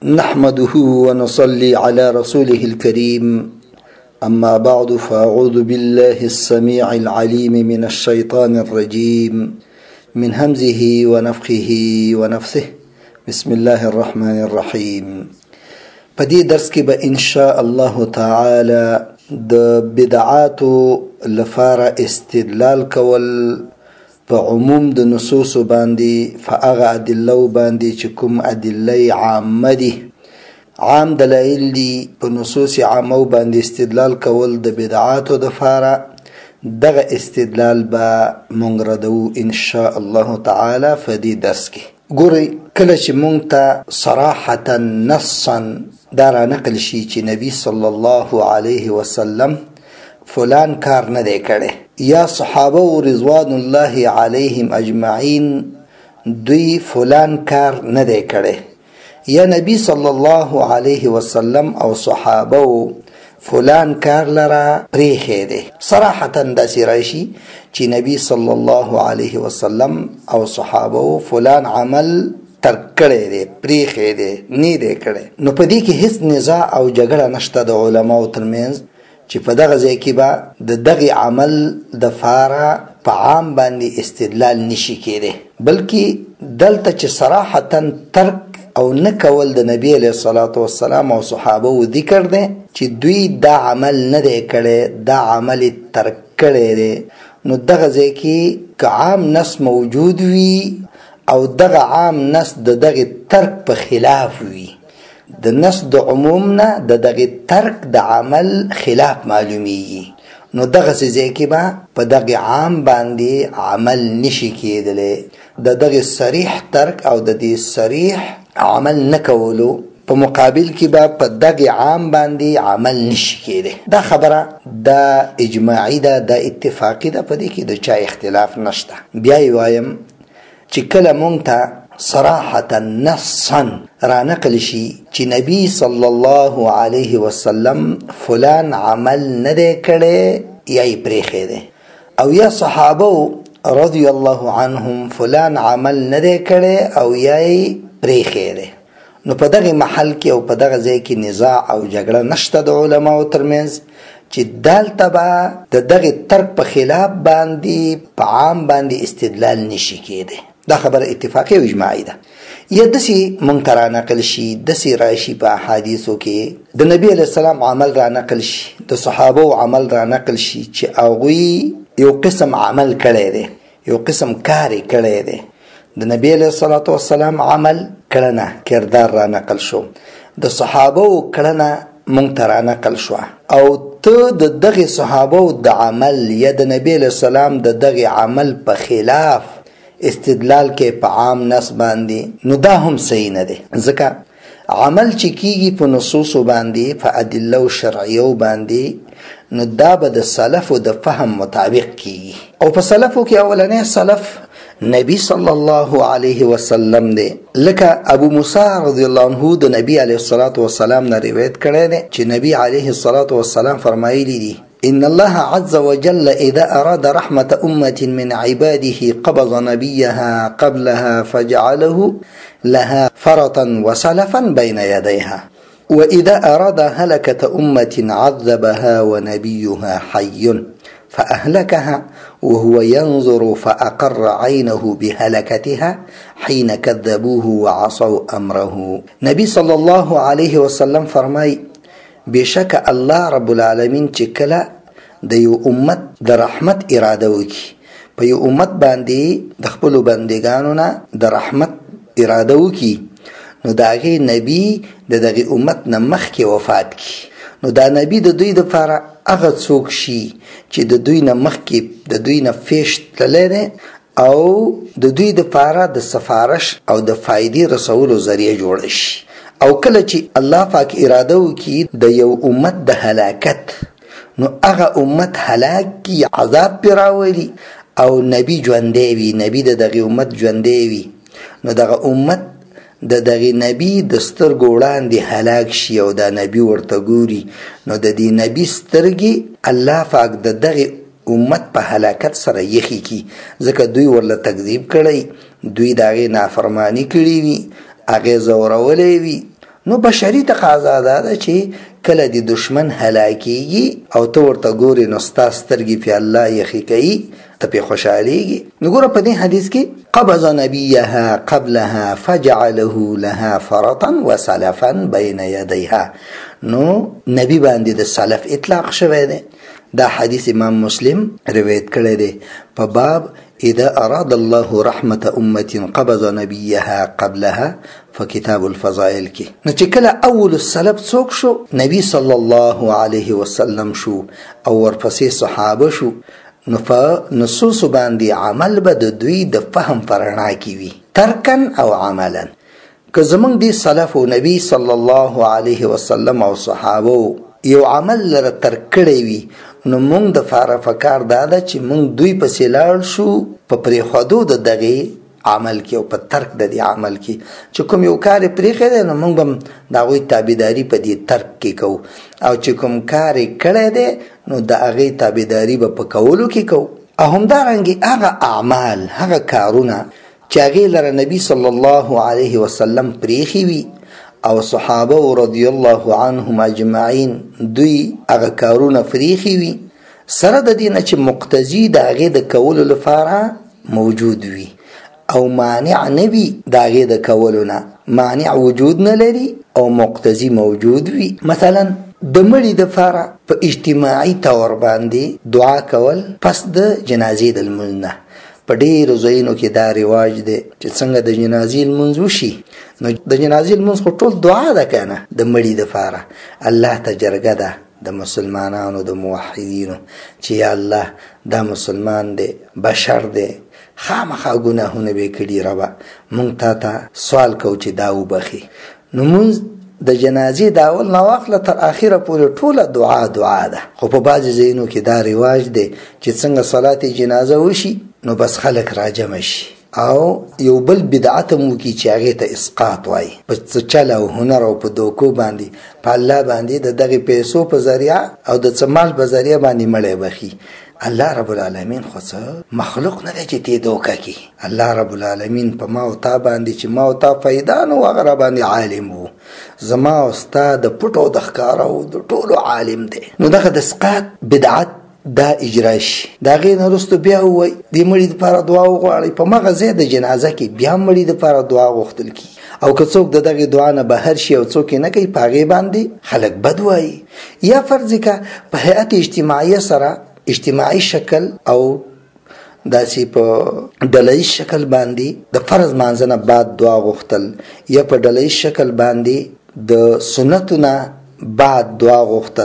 نحمده ونصلي على رسوله الكريم. أما بعد، فأعوذ بالله السميع العليم من الشيطان الرجيم من همزه ونفخه ونفثه. بسم الله الرحمن الرحيم. پدې درس کې به ان شاء الله تعالی د بدعاتو لپاره استدلال کول په عموم د نصوص باندې فاغه ادله باندې چې کوم ادله عامه دي، عام دلایل دي، په نصوص عامه باندې استدلال کول د بدعاتو د لپاره دغه استدلال به مونږ ردو ان شاء الله تعالی په دې درس کې. ګورئ، کله چې مونږ ته صراحه نصا دا را نقل شي چې نبی صلی الله علیه وسلم فلان کار نه دی کړی، یا صحابه رضوان الله علیهم اجمعین دوی فلان کار نه دی کړی، یا نبی صلی الله علیه وسلم او صحابه فلان کار لرا پریخی دی، صراحتا داسې راشي چې نبی صلی الله علیه وسلم او صحابه فلان عمل ترک کړی دی، پریخی دی، نه دی کړی. نو په دې کې هیڅ نزاع او جګړه نشته د علماو ترمنځ چې په دغه ځای کې به د دغه عمل د فاره په عام باندې استدلال نشي کېدی، بلکې دلته چې صراحتا ترک او نه کول د نبی علیه الصلاة والسلام او صحابه ذکر دی چې دوی دا عمل نه دی کړی، دا عمل ترک کړی دی. نو دغه ځای کې که عام نص موجود وي او دغه عام نص د دغه ترک په خلاف وي، د نص د عموم نه د دغه ترک د عمل خلاف معلومیږي، نو دغه ځای کې به په دغه عام باندې عمل نشي کېدلی. د دغه صریح ترک او د دې صریح عمل نه کولو په مقابل کې به په دغه عام باندې عمل نشي کېدی. دا خبره دا اجماعي ده، دا اتفاقي ده، په دې کې د چا اختلاف نشته. بیا یې وایم چې کله مونږ ته صراحة نصا را نقل شي چې نبی صلی الله علیه وسلم فلان عمل نه دی کړی یا یې پریښی دی، او یا صحابه رضی الله عنهم فلان عمل نه دی کړی او یا یې پریښی دی، نو په دغه محل کې او په دغه ځای کې نزاع او جګړه نشته د علماو ترمنځ چې دلته به د دغه ترک په خلاف باندې په عام باندې استدلال نشي کېدی. دا خبر اتفاقی و اجماعی ده. یا دسی مونږ ته را نقل شي، دسی راشي په احادیثو کې د نبی علیه السلام عمل را نقل شي، د صحابه عمل را نقل شي چې هغوی یو قسم عمل کړی دی، یو قسم کار کړی دی. د نبی علیه الصلاة والسلام عمل کړنه کردار را نقل شو، د صحابه کړنه مونږ ته را نقل شو، او ته د دغه صحابه د عمل یا د نبی علیه السلام د دغه عمل په خلاف استدلال کې په عام نص باندې، نو دا هم صحیح نه دی، ځکه عمل چې کیږي په نصوص باندې په ادله شرعیه باندې، نو دا به د سلف د فهم مطابق کیږي، او په سلفو کې اولنې سلف نبی صلی الله علیه وسلم دی. لکه ابو موسی رضی الله عنه د نبی علیه الصلاة والسلام نه روایت کړی دی چې نبی علیه الصلاة والسلام فرمایلی دی: إن الله عز وجل إذا أراد رحمة أمة من عباده قبض نبيها قبلها فجعله لها فرطا وسلفا بين يديها، وإذا أراد هلكة أمة عذبها ونبيها حي فأهلكها وهو ينظر فأقر عينه بهلكتها حين كذبوه وعصوا أمره. نبي صلى الله عليه وسلم فرمای: بشک الله رب العالمین چې کله د یو امت د رحمت اراده وکړي، په یو امت باندې د خپلو بندګانو نه د رحمت اراده وکړي، نو د هغې نبي د دغې امت نه مخکې وفات کړي، نو دا نبي د دوی دپاره هغه څوک شي چې د دوی نه مخکې د دوی نه فیش تللی دی، او د دوی دپاره د سفارش او د فایدې رسولو ذریعه جوړه شي. او کله چې الله پاک اراده وکړي د یو امت د هلاکت، نو هغه امت هلاک کی، عذاب پرې راولي، او نبی ژوندی وي، نبی د دغه امت ژوندی وي، نو دغه امت د دغه نبی د سترګو وړاندې هلاک شي او دا نبی ورته ګوري، نو د دې نبی سترګې الله پاک د دغه امت په هلاکت سره یخی کی، ځکه دوی ورله تکذیب کړی، دوی د هغې نافرمانی کړې وي، هغې ځورولی وي، نو بشري تقاضا ده چې کله د دشمن هلاکیږي او ته ورته ګورې نو ستا سترګې په الله یخي کوي ته پې خوشحالېږي. نو ګوره په دې حدیث کې قبض نبیها قبلها فجعله لها فرطا وسلفا بین یدیها، نو نبی باندې د سلف اطلاق شوی دی. دا حدیث امام مسلم روایت کړی دی په باب اذا اراد الله رحمة امة قبض نبیها قبلها فکتاب الفضائل کې. نو چې کله اول السلف څوک شو نبی صلی الله علیه وسلم شو او ورپسې صحابه شو، نو په نصوص باندې عمل به د دوی د فهم پرنا کې وي ترکن او عملا. که زمونږ دی سلف و نبی صلی الله علیه وسلم او صحابه یو عمل لره ترک کړی وي، نو مونږ د فاره فکار دا ده چې مونږ دوی پسې لاړ شو په پرېښودو د دغې عمل کې او په ترک د دې عمل کې. چې کوم یو کار یې پرېښی دی نو مونږ به د هغوی تابعداري په دې ترک کې کوو، او چې کوم کار یې کړی دی نو د هغې تابعداري به په کولو کې کوو. او همدارنګې هغه اعمال، هغه کارونه چې هغې لره نبي صلی الله علیه وسلم پرېښي وي او صحابه رضی الله عنهم اجمعین دوی هغه کارونه پرېښي وي، سره د دې نه چې مقتضي د هغې د کولو لپاره موجود وي او مانع نه وي د هغې د کولو نه، مانع وجود نه لري او مقتضي موجود وي. مثلا د مړي دپاره په اجتماعي طور باندې دعا کول پس د جنازې د لمونځ نه. په ډېرو ځایونو کې دا رواج دی چې څنګه د جنازې لمونځ وشي نو د جنازې لمونځ خو ټول دعا ده که نه د مړي دپاره. الله ته جرګه ده د مسلمانانو د موحدینو چې یا الله دا مسلمان دی، بشر دی، خامخا ګناهونه به کړي، ربه مونږ تا ته سوال کوو چې دا وبخي. نو مونځ د جنازې د اول نه واخله تر اخره پورې ټوله دعا ده. خو په بعضې ځایونو کې دا رواج دی چې څنګه صلات جنازه وشي نو بس خلک راجمع شي او یو بل بدعت هم وکړي چې هغې ته اسقاط وایي، په څه چل او هنر او په دوکو باندې په الله باندې د دغې پیسو په ذریعه او د څه مال په ذریعه باندې مړی بخي. الله رب العالمین خو څه مخلوق نه دی چې دې دوکه کړي. الله رب العالمین په ما او تا باندې چې ما او تا پیدا نو هغه را باندې عالم وو، زما او ستا د پټو او د ښکاره او د ټولو عالم دی. نو دغه د اسقاط بدعت دا اجرا شي، د هغې نه وروسته بیا ووایي دې مړي دپاره دعا وغواړئ، په مغه ځای د جنازه کې بیا مړي دپاره دعا غوښتل کېږي. او که څوک د دغې دعا نه بهر شي او څوک یې نه کوي په هغې باندې خلک بد وایي. یا فرض که په هیئت اجتماعیه سره اجتماعي شکل او داسې په ډلهیز شکل باندې د فرض مانځه نه بعد دعا غوښتل، یا په ډلهیز شکل باندې د سنتو نه بعد دعا غوښتل،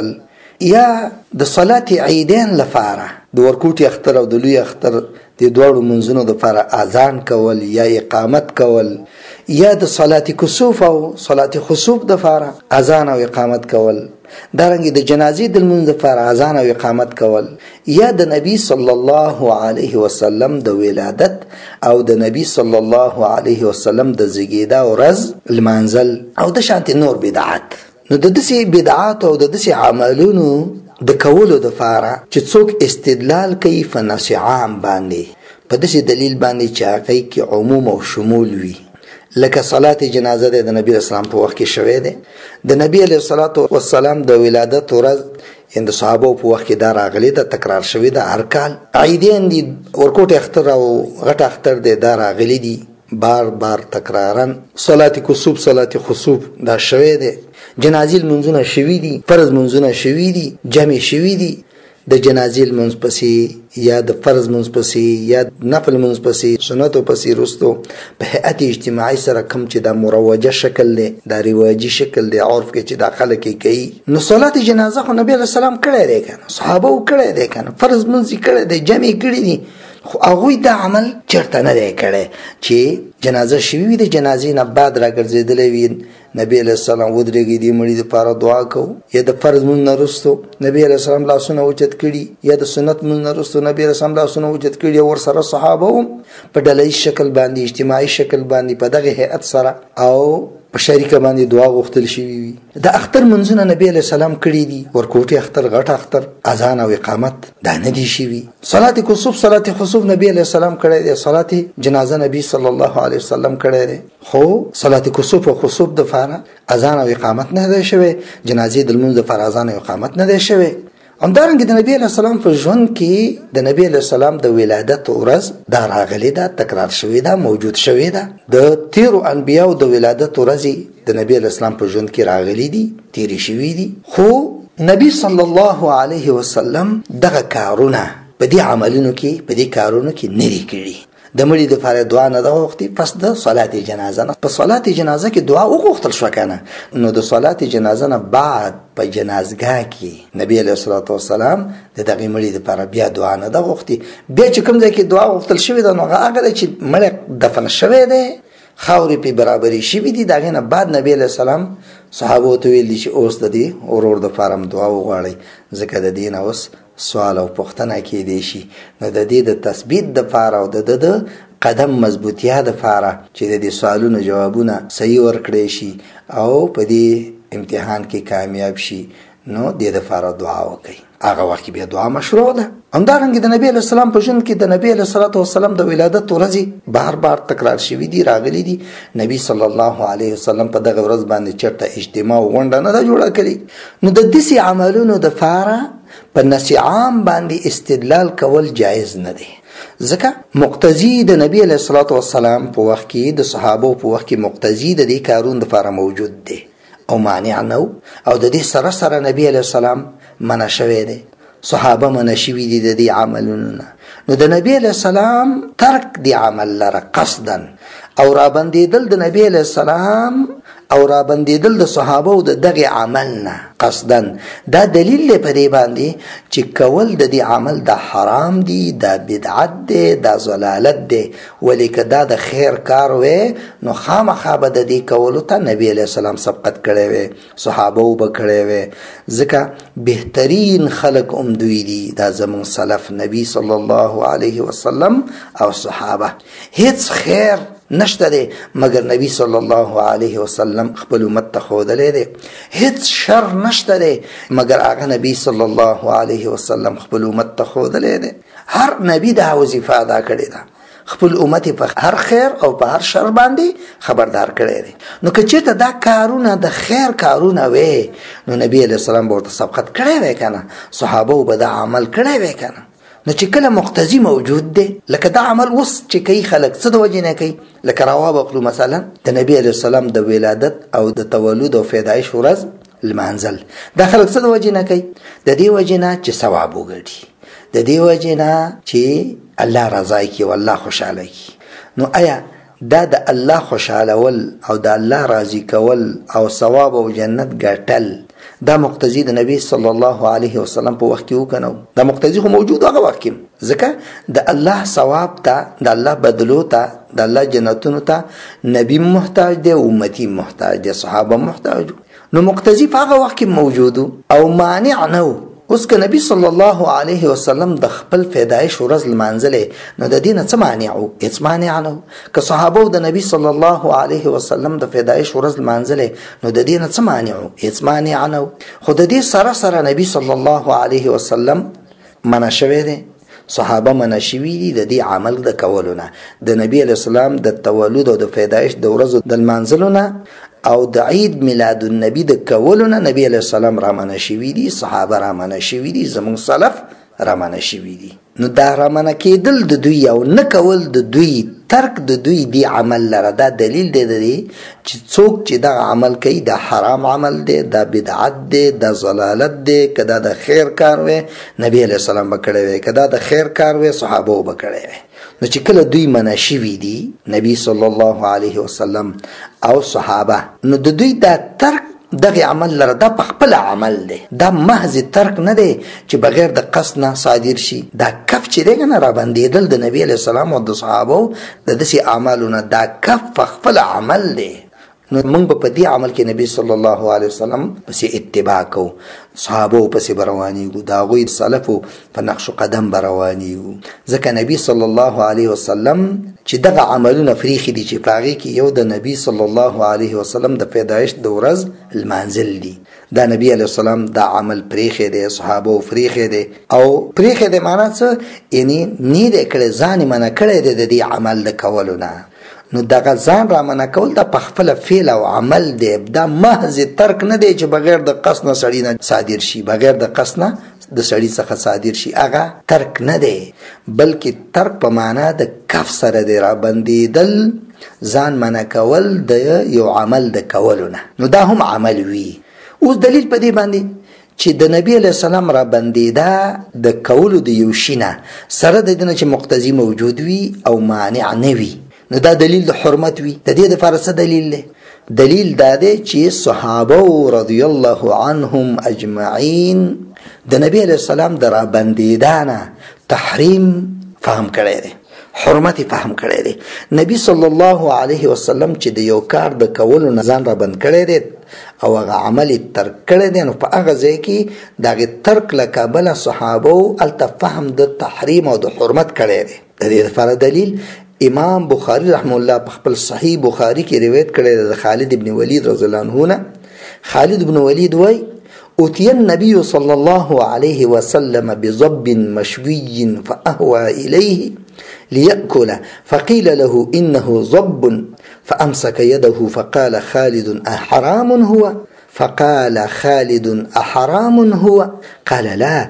یا د صلات عیدین لپاره د ورکوټي اختر او د لوی اختر د دواړو منځونو دپاره اذان کول یا اقامت کول، یا د صلات کسوف او صلات خسوف دپاره اذان او اقامت کول، دارنګې د جنازې د لمونځ دپاره اذان او اقامت کول، یا د نبی صلی الله علیه وسلم د ولادت او د نبی صلی الله علیه وسلم د زیږېدا ورځ لمانځل او د شانتې نور بدعات. نو د داسې بدعات او د داسې عملونو د کولو دپاره چې څوک استدلال کوي په نص عام باندې په داسې دلیل باندې چې هغې کې عموم او شمول وي، لکه صلات جنازه د نبی اسلام په وخت کې شوی دی، د نبی علیه الصلاة والسلام د ولادت ورځ د صحابو په وخت کې دا راغلی ده، تکرار شوی ده هر کال. عیدین دي، ورکوټ اختر او غټ اختر دی، دا راغلی دي بار بار تکرارن. صلات کسوف صلات خسوف دا شوی دی، جنازې لمونځونه شوي دي، فرض منځونه شوي دي، جمع شوي دي. د جنازې لمونځ پسې یا د فرض منځ پسې یا نفل منځ پسې سنتو پسې وروستو په هیئت اجتماعي سره کوم چې دا مروجه شکل دی، دا رواجي شکل دی، عرف کې چې دا خلک یې کوي. نو صلات جنازه خو نبي علیه السلام کړی دی که نه، صحابه و کړی دی که نه، فرض منځ یې کړی دی، جمع یې کړي دي، خو هغوی دا عمل چېرته نه دی کړی چې جنازه شوي وي، د جنازې نه بعد راګرځېدلی وي، نبی علیه السلام ودرېږي دې مړي دپاره دعا کوو، یا د فرض مونځ نه وروستو نبی علیه السلام لاسونه اوچت کړي، یا د سنت مونځ نه وروستو نبی علیه السلام لاسونه اوچت کړي، او ورسره صحابه هم په ډلهیز شکل باندې اجتماعي شکل باندې په دغه هیئت سره او په په شریکه باندې دعا غوښتل شوی وي. د اختر منځونه نبی علیہ السلام کړی دي، ورکوټي اختر، غټ اختر، اذان او اقامت دا نه دي شوی. صلات کسوف، صلات خسوف نبی علیہ السلام کړی دی، صلات جنازه نبی صلی الله علیه وسلم کړی دی، خو صلات کسوف او خسوف د فاره اذان او اقامت نه دی شوی، جنازې د لمونځ د فاره اذان او اقامت نه دی شوی. همدارنګه د نبی علیہ السلام په ژوند کې د نبی علیہ السلام د ولادت ورځ دا راغلی ده، تکرار شوی ده، موجود شوی ده. د تیرو انبیاو د ولادت ورځې د نبی علیہ السلام په ژوند کې راغلی دي، تیری شوی دي، خو نبی صلی الله علیه وسلم دغه کارونه په دې عملونو کې، په دې کارونو کې نه دي کړي. د مړي د فار دعا نه دا وختي پس د صلات جنازه نه، په صلات جنازه کې دعا وغوښتل شو کنه، نو د صلات جنازه نه بعد په جنازګاه کې نبی علیہ الصلوۃ والسلام د دغه مړي د فار بیا دعا نه دا وختي، بیا چې کوم ځای کې دعا وغوښتل شوی دا نو هغه چې مړ دفن شوی دی، خاورې په برابرې شوی دي، دغه نه بعد نبی علیہ السلام صحابه ته ویل چې اوس د دې ورور د فارم دعا وغواړي، ځکه د دین اوس سوال او پوښتنه کې دی شي. نو د دې د تثبیت د فاره او د قدم مضبوطیا د فاره چې د دې سوالونو جوابونه صحیح ورکړي شي او په دې امتحان کې کامیاب شي، نو د دې فاره دعا وکړي. هغه وخت بیا دعا مشروع ده. همدارنګه د نبی علیہ السلام په ژوند کې د نبی علیہ الصلوۃ والسلام د ولادت ورځې بار بار تکرار شوی دي، راغلي دي. نبی صلی الله علیه وسلم په دغه ورځ باندې چرته اجتماع غونډه نه جوړه کړي. نو د دې عملونو د فاره په نص عام باندې استدلال کول جایز نه دی، ځکه مقتضی د نبی علیہ الصلوۃ والسلام په وخت کې، د صحابه په وخت کې مقتضی د دې کارون د فاره موجود دی او مانع نه، او د دې سره سره نبی علیہ السلام منع شوی دی، صحابه منع شوی دي د دې عملونو. نو د نبی علیہ السلام ترک دی عمل لره قصدا او را بندیدل د نبی علیہ السلام او را بندیدل د صحابه او د دغه عمل نه قصدا، دا دلیل دی په دې باندې چې کول د دې عمل د حرام دی، دا بدعت دی، دا ضلالت دی. ولیکه دا د خیر کار وې نو خامخا به د دې کولو ته نبی علیہ السلام سبقت کړی وې، صحابه وب کړی وې، ځکه بهترین خلق دوی دي، دا زمون سلف نبی صلی الله علیه وسلم او صحابه. هیڅ خیر نشته دی مگر نبی صلی الله علیه وسلم خپل امت ته ښودلی دی، هیڅ شر نشته دی مگر هغه نبی صلی الله علیه وسلم خپل امت ته ښودلی دی. هر نبی دا وظیفه ادا کړې ده، خپل امت په هر خیر او په هر شر باندې خبردار کړی دی. نو که چېرته دا کارونه د خیر کارونه وې نو نبی علیہ السلام به ورته سبقت کړی وی کنه، صحابه به دا عمل کړی وی کنه. نو چې کله مقتضی موجود دی، لکه دا عمل اوس چې کوي خلک څه د وجې نه کوي، لکه راوا بخلو مثلا د نبی علیہ السلام د ولادت او د تولد او پیدایش ورځ لمانځل، دا خلک څه د وجې نه کوي؟ د دې وجې نه چې ثواب وګټي، د دې وجې نه چې الله رضا کی او الله خوشاله کی. نو آیا دا د الله خوشالول او د الله راضي کول او ثواب او جنت ګټل دا مقتضی د نبی صلی الله علیه وسلم په وخت کې وکنو؟ دا مقتضی خو موجود هغه وخت کې، ځکه د الله ثواب ته، د الله بدلو ته، د الله جنتونو ته نبی محتاج دی، امتی محتاج دی، صحابه محتاج. نو مقتضی په هغه وخت کې موجود او مانع نه. اوس که نبی صلی الله علیه وسلم د خپل پیدایش ورځ لمانځلې نو د دې نه څه مانع و؟ هېڅ مانع نه و. که صحابه د نبی صلی الله علیه وسلم د پیدایش ورځ لمانځلې نو د دې نه څه مانع و؟ هېڅ مانع نه و. خو د دې سره سره نبی صلی الله علیه وسلم منع شوی دی، صحابه منع شوي دي د دې عمل د کولو نه، د نبی علیہ السلام د تولد او د پیدایش د ورځو د لمانځلو نه او د عید میلاد النبی د کولو نه نبی علیہ السلام را منع شوي دي، صحابه را منع شوي دي، زمون سلف را منع شوي دي. نو دا را منع کېدل د دوی او نه کول د دوی، ترک د دوی دی عمل لره، دا دلیل دی د دې چې څوک چې دا عمل کوي دا حرام عمل دی، دا بدعت دی، دا ضلالت دی. که دا د خیر کار وی نبی علیہ السلام به کړی وی، که دا د خیر کار وی صحابه به کړی وی. نو چې کله دوی منع شوي دي نبی صلی الله علیه وسلم او صحابه، نو د دوی دا ترک دغه عمل لره دا په خپل عمل دی، دا محض ترک نه دی چې بغیر د قصد نه صادر شي. دا کف چې دی کنه را بندېدل د نبی علیہ السلام او د صحابه د داسې اعمالو نه، دا کف په خپل عمل دی. نو موږ په دې عمل کې نبی صلی الله علیه وسلم پسې اتباع کوو، صحابه پسې روانیږو، د هغوی سلفو په نقش قدم روانیږو. ځکه نبی صلی الله علیه وسلم چې دغه عملونه فریخي دي چې په هغې کې یو د نبی صلی الله علیه وسلم د پیدایښت د ورځ لمانځل دي. دا نبی علیه السلام دا عمل پریخی دی، صحابه پریخی دی. او پریخی دی معنا څه؟ یعنی نه دی کړی، ځان یې منع کړی دی د دې عمل د کولو نه. نو دغه ځان را منع کول دا په خپله فعل او عمل دی، دا محض ترک نه دی چې بغیر د قصد نه سړي نه صادر شي، بغیر د قصد نه د سړي څخه صادر شي، هغه ترک نه دی، بلکې ترک په معنا د کف سره دی، را بندېدل، ځان منع کول د یو عمل د کولو نه. نو دا هم عمل وي. اوس دلیل په دې باندې چې د نبی علیه السلام را بندېدا د کولو د یو شي نه سره د دې نه چې مقتضي موجود وي او مانع نه وي، نو دا دلیل د حرمت وي. د دې دپاره څه دلیل دی؟ دلیل دا دی چې صحابه رضی الله عنهم اجمعین د نبی علیه السلام د را بندېدا نه تحریم فهم کړی دی، حرمت فهم کړی دی. نبی صلی الله علیه وسلم چې د یو کار د کولو نه ځان را بند کړی دی او هغه عمل ترک کړی دی، نو په هغه ځای کې د هغې ترک له کبله صحابو هلته فهم د تحریم او د حرمت کړی دی. د دې لپاره دلیل امام بخاری رحمه الله په خپل صحیح بخاری کې روایت کړی دی د خالد ابن ولید رضی الله عنه نه. خالد ابن ولید وایي أتي النبي صلى الله عليه وسلم بضب مشوي فأهوى إليه ليأكل فقيل له إنه ضب فأمسك يده فقال خالد أحرام هو؟ فقال خالد أحرام هو؟ قال لا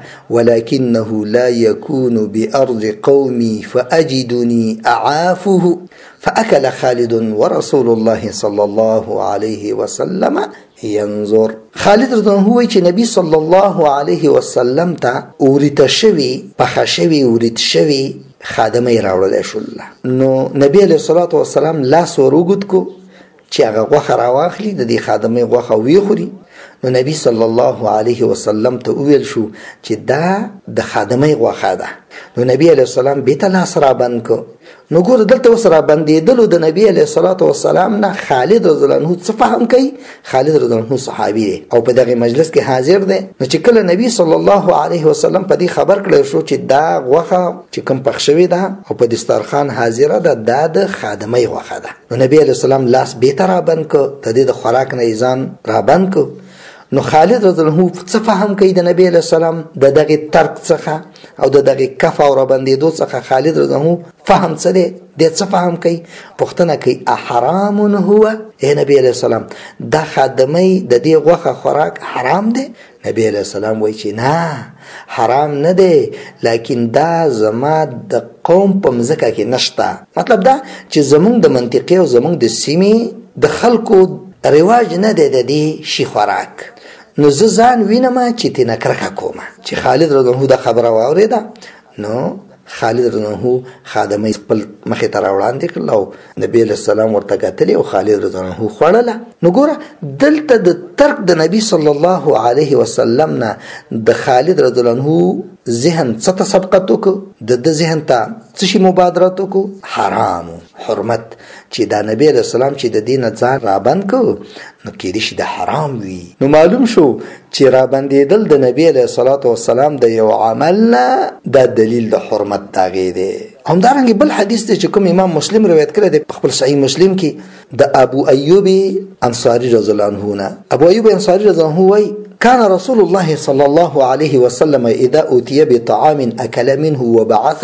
ولكنه لا يكون بأرض قومي فأجدني أعافه. فأكل خالد ورسول الله صلى الله عليه وسلم ينظر. خالد رضی الله عنه چې نبی صلی الله علیه وسلم ته اوریته شوي، پخه شوي، اوریت شوي خادمه راوړلی شول. نو نبی علیه الصلاة والسلام لاس ور اوږد کو چې هغه غوښه راواخلي، د دې خادمې غوښه ویخوري. نو نبی صلی الله علیه وسلم ته وویل شو چې دا د خادمې غوښه ده. نو نبی علیه السلام بیرته لاس را بند کو. نو ګوره دلته اوس را بندېدلو د نبی علیه الصلاة والسلام نه خالد رضی الله عنه څه فهم کوي؟ خالد رضی الله عنه صحابي دی او په دغه مجلس کې حاضر دی. نو چې کله نبی صلی الله علیه وسلم په دې خبر کړی شو چې دا غوښه چې کوم پخ شوې ده او په دسترخوان حاضره ده، دا د خادمې غوښه ده. نو نبی علیه السلام لاس بیرته را بند کو، د دې د خوراک نه یې ځان را بند کو. نو خالد رضی الله عنه څه فهم کوي د نبی علیه السلام د دغه ترک څخه او د دغه کف او را بندېدو څخه؟ خالد رضی الله عنه فهم څه دی؟ د څه فهم کوي؟ پوښتنه کوي احرام هو؟ ای نبی علیه السلام دا خادمې د دې غوښه خوراک حرام دی؟ نبی علیه السلام وایي چې نه، حرام نه دی، لیکن دا زما د قوم په مځکه کې نشته. مطلب دا چې زمونږ د منطقې او زمونږ د سیمې د خلکو رواج نه دی د دې شي خوراک. نو زه ځان وینم چې تېنه کرکه کومه. چې خالد رضی الله عنه دا خبره واورېده، نو خالد رضی الله عنه خادمې خپل مخې ته راوړاندې کړل او نبی علیه السلام ورته کتلې او خالد رضی الله عنه خوړله. نو ګوره دلته د ترک د نبی صلی الله علیه وسلم نه د خالد رضی الله عنه ذهن څه ته سبقت وکړو؟ د ذهن ته څه شي مبادرت وکړو؟ حرام، حرمت. چې دا نبی علیه السلام چې د دې نه ځان رابند کو، نو کېدای شي د حرام وي. نو معلوم شو چې رابندېدل د نبی علیه الصلاة والسلام د یو عمل نه دا دلیل د حرمت د هغې دی. همدارنګې بل حدیث دی چې کوم امام مسلم روایت کړی دی په خپل صحیح مسلم کې د ابو ایوب انصاري رضی الله عنه نه. ابو ایوب انصاري رضی الله عنه وایي كان رسول الله صلى الله عليه وسلم إذا أوتي بطعام أكل منه وبعث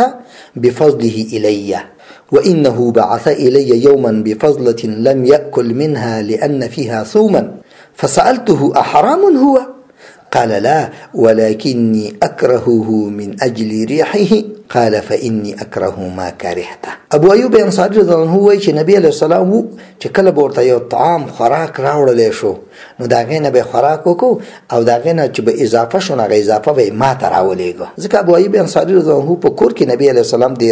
بفضله إلي، وإنه بعث إلي يوما بفضلة لم يأكل منها لأن فيها ثوما، فسألته أحرام هو؟ قال لا ولكني أكرهه من أجل ريحه. قال فإني أكره ما كرهته. ابو ایوب انصاري رضی الله عنه وایي چې نبی علیه السلام چې کله به ورته یو طعام خوراک راوړلی شو، نو د هغې نه به خوراک وکړو او د هغې نه چې به اضافه شو، نو هغه اضافه به یې ما ته راولېږه. ځکه ابو ایوب انصاري رضی الله عنه په کور کې نبی علیه السلام دیرو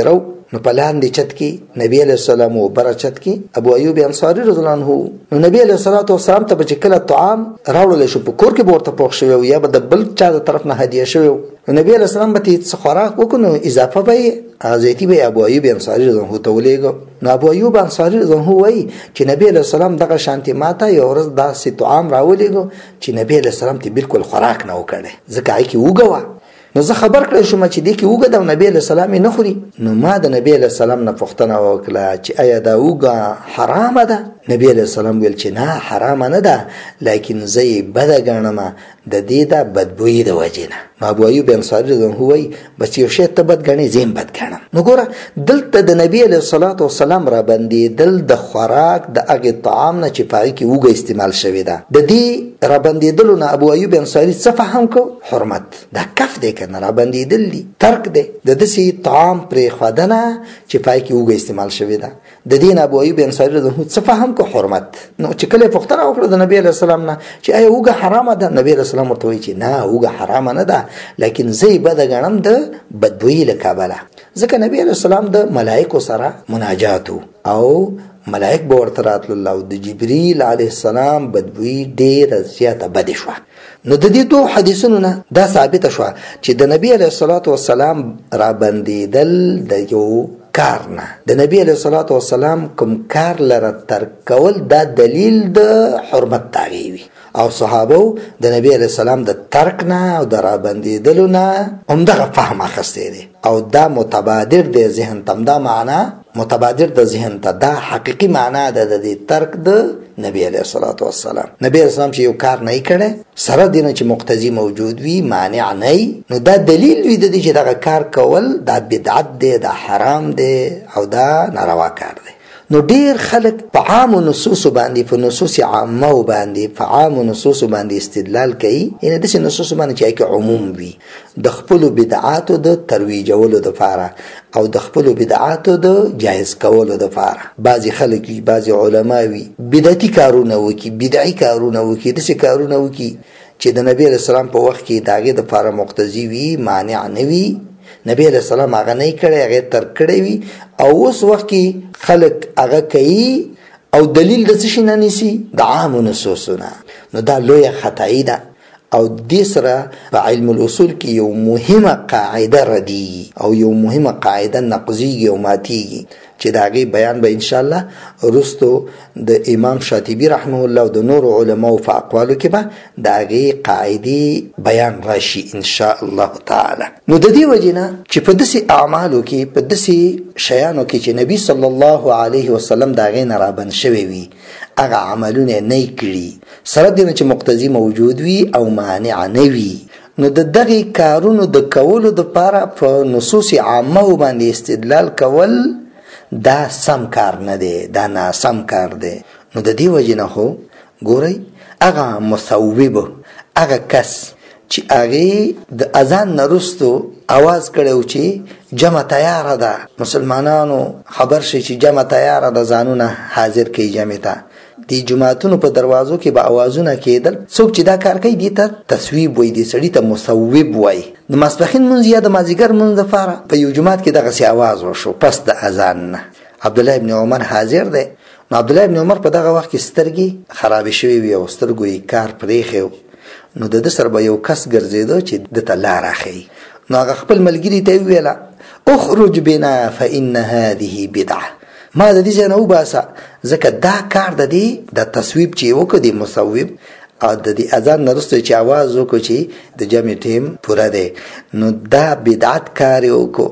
نو په لاندې چت کې نبی علیہ السلام او بر چت کې ابو ایوب انصاری رضی الله عنه. نو نبی علیہ الصلوۃ والسلام ته چې کله طعام راوړل شو په کور کې ورته پوښ شو یا به د بل چا د طرف نه هدیه شو، نو نبی علیہ السلام به څه خوراک وکړو اضافه به حضرت ابو ایوب انصاری رضی الله عنه ته ولېګو. نو ابو ایوب انصاری رضی الله عنه وایي چې نبی علیہ السلام دغه شانتي ماته یو ورځ داسې طعام راولېګو چې نبی علیہ السلام ته بالکل خوراک نه وکړي، ځکه هغه کې وګوا. نو زه خبر کړی شوم چې دې کې اوږه د نبی علیہ السلام نه خوري. نو ما د نبی علیہ السلام نه پوښتنه وکړه چې آیا دا اوږه حرامه ده؟ نبی علیہ السلام ویل چې نه حرامه نه ده، لیکن زه یې بده ګڼم د دې د بدبویي د وجې نه. نو ابو ایوب انصاري رضی الله عنه وایي بس یو شی ته بد ګڼې زه هم بد ګڼم. نو ګوره دلته د نبی علیہ الصلوۃ والسلام را بندېدل د خوراک د هغې طعام نه چې په هغې کې اوږه استعمال شوې ده، د دې را بندېدلو نه ابو ایوب انصاري څه فهم کو؟ حرمت. دا کف دی که نه، را بندېدل دي، ترک دی د داسې طعام پرېښودنه چې په هغې کې اوږه استعمال شوې ده. د دې نه ابو ایوب انصاري رضی الله عنه څه فهم کو؟ حرمت. نو چې کله یې پوښتنه وکړه د نبی علیہ السلام نه چې آیا اوږه حرامه ده؟ نبی علیہ السلام ورته وایي چې نه اوږه حرامه نه ده، لیکن زه یې بده ګڼم د بدبویي له کبله. ځکه نبی علیہ السلام د ملایکو سره مناجات او ملائک به ورته راتلل او د جبرئیل علیه السلام بدبویي ډېره زیاته بدې شوه. نو د دې دوه حدیثونو نه دا ثابته شوه چې د نبی علیه الصلاة والسلام را بندېدل د یو کار نه، د نبی علیه الصلاة والسلام کوم کار لره ترک کول دا دلیل د حرمت د هغې وي، او صحابو د نبی علیه السلام د ترک نه او د را بندېدلو نه همدغه فهم اخیستی دی او دا متبادر دی ذهن ته، دا معنا متبادر د ذهن ته، دا حقیقي معنا ده د دې ترک د نبی علیه الصلاة والسلام. نبی علیه السلام چې یو کار نه کړي سره دې نه چې مقتضي موجود وي مانع نه، نو دا دلیل وي د دې چې دغه کار کول دا بدعت دی، دا حرام دی او دا ناروا کار دی. نو ډیر خلک په عام نصوص باندې په نصوص عامه باندې په عام نصوص باندې استدلال کوي، یعنی داسې نصوص باندې چې هغې عموم وي د خپلو بدعاتو د ترویجولو دپاره او د خپلو بدعاتو د جایز کولو دپاره. بعضې خلک وي، بعضې علما وي بدعتي کارونه وکړي، بدعي کارونه وکړي، داسې کارونه وکړي چې د نبي علیه السلام په وخت کې د هغې دپاره مقتضي وي، مانع نه وي، نبی علیہ السلام هغه نه کړی، هغه ترک کړی وي، او اوس وخت کې خلک هغه کوي او دلیل د څه شي نه نیسي؟ د عامو نصوصو نه. نو دا لویه خطایي ده او دې سره په علم الاصول کې یو مهمه قاعده ردي او یو مهمه قاعده نقضیږي او ماتیږي چې د هغې بیان به انشاءالله وروستو د امام شاطبي رحمه الله او د نورو علماو په اقوالو کې به د هغې قاعدې بیان راشي انشاءالله تعالی. نو د دې وجې نه چې په داسې اعمالو کې په داسې شیانو کې چې نبي صلی الله علیه وسلم د هغې نه رابند شوی وي هغه عملونه نه کړي سره دې نه چې مقتضي موجود وي او مانع نه وي، نو د دغې کارونو د کولو دپاره په نصوص عامه باندې استدلال کول دا سم کار نه دی، دا ناسم کار دی. نو د دې وجې نه خو ګورئ هغه مصوب هغه کس چې هغې د اذان نه وروستو اواز کړی چې جمع تیاره ده، مسلمانانو خبر شي چې جمع تیاره ده، ځانونه حاضر کوي جمع ته. دی جماعتونو په دروازو کې به اوازونه کېدل، څوک چې دا کار کوي دې ته تصویب وایي، دې سړي ته مصوب وایي. د ماسپښین لمونځ یا د مازدیګر لمونځ دپاره په یو جومات کې دغسې اواز وشو پس د اذان نه. عبدالله ابن عمر حاضر دی. نو عبدالله ابن عمر په دغه وخت کې سترګې خرابې شوې وي او سترګو یې کار پرېښی، نو د ده سره به یو کس ګرځېده چې ده ته لاره ښیي. نو هغه خپل ملګري ته یې وویله اخرج بنا فإن هذه بدعه، ما د دې ځای نه وباسه ځکه دا کار د دې د تصویب چې یې وکړو د مصوب او د دې اذان نه وروسته چې اواز وکړو چې د جمع ټیم پوره دی، نو دا بدعت کار یې وکړو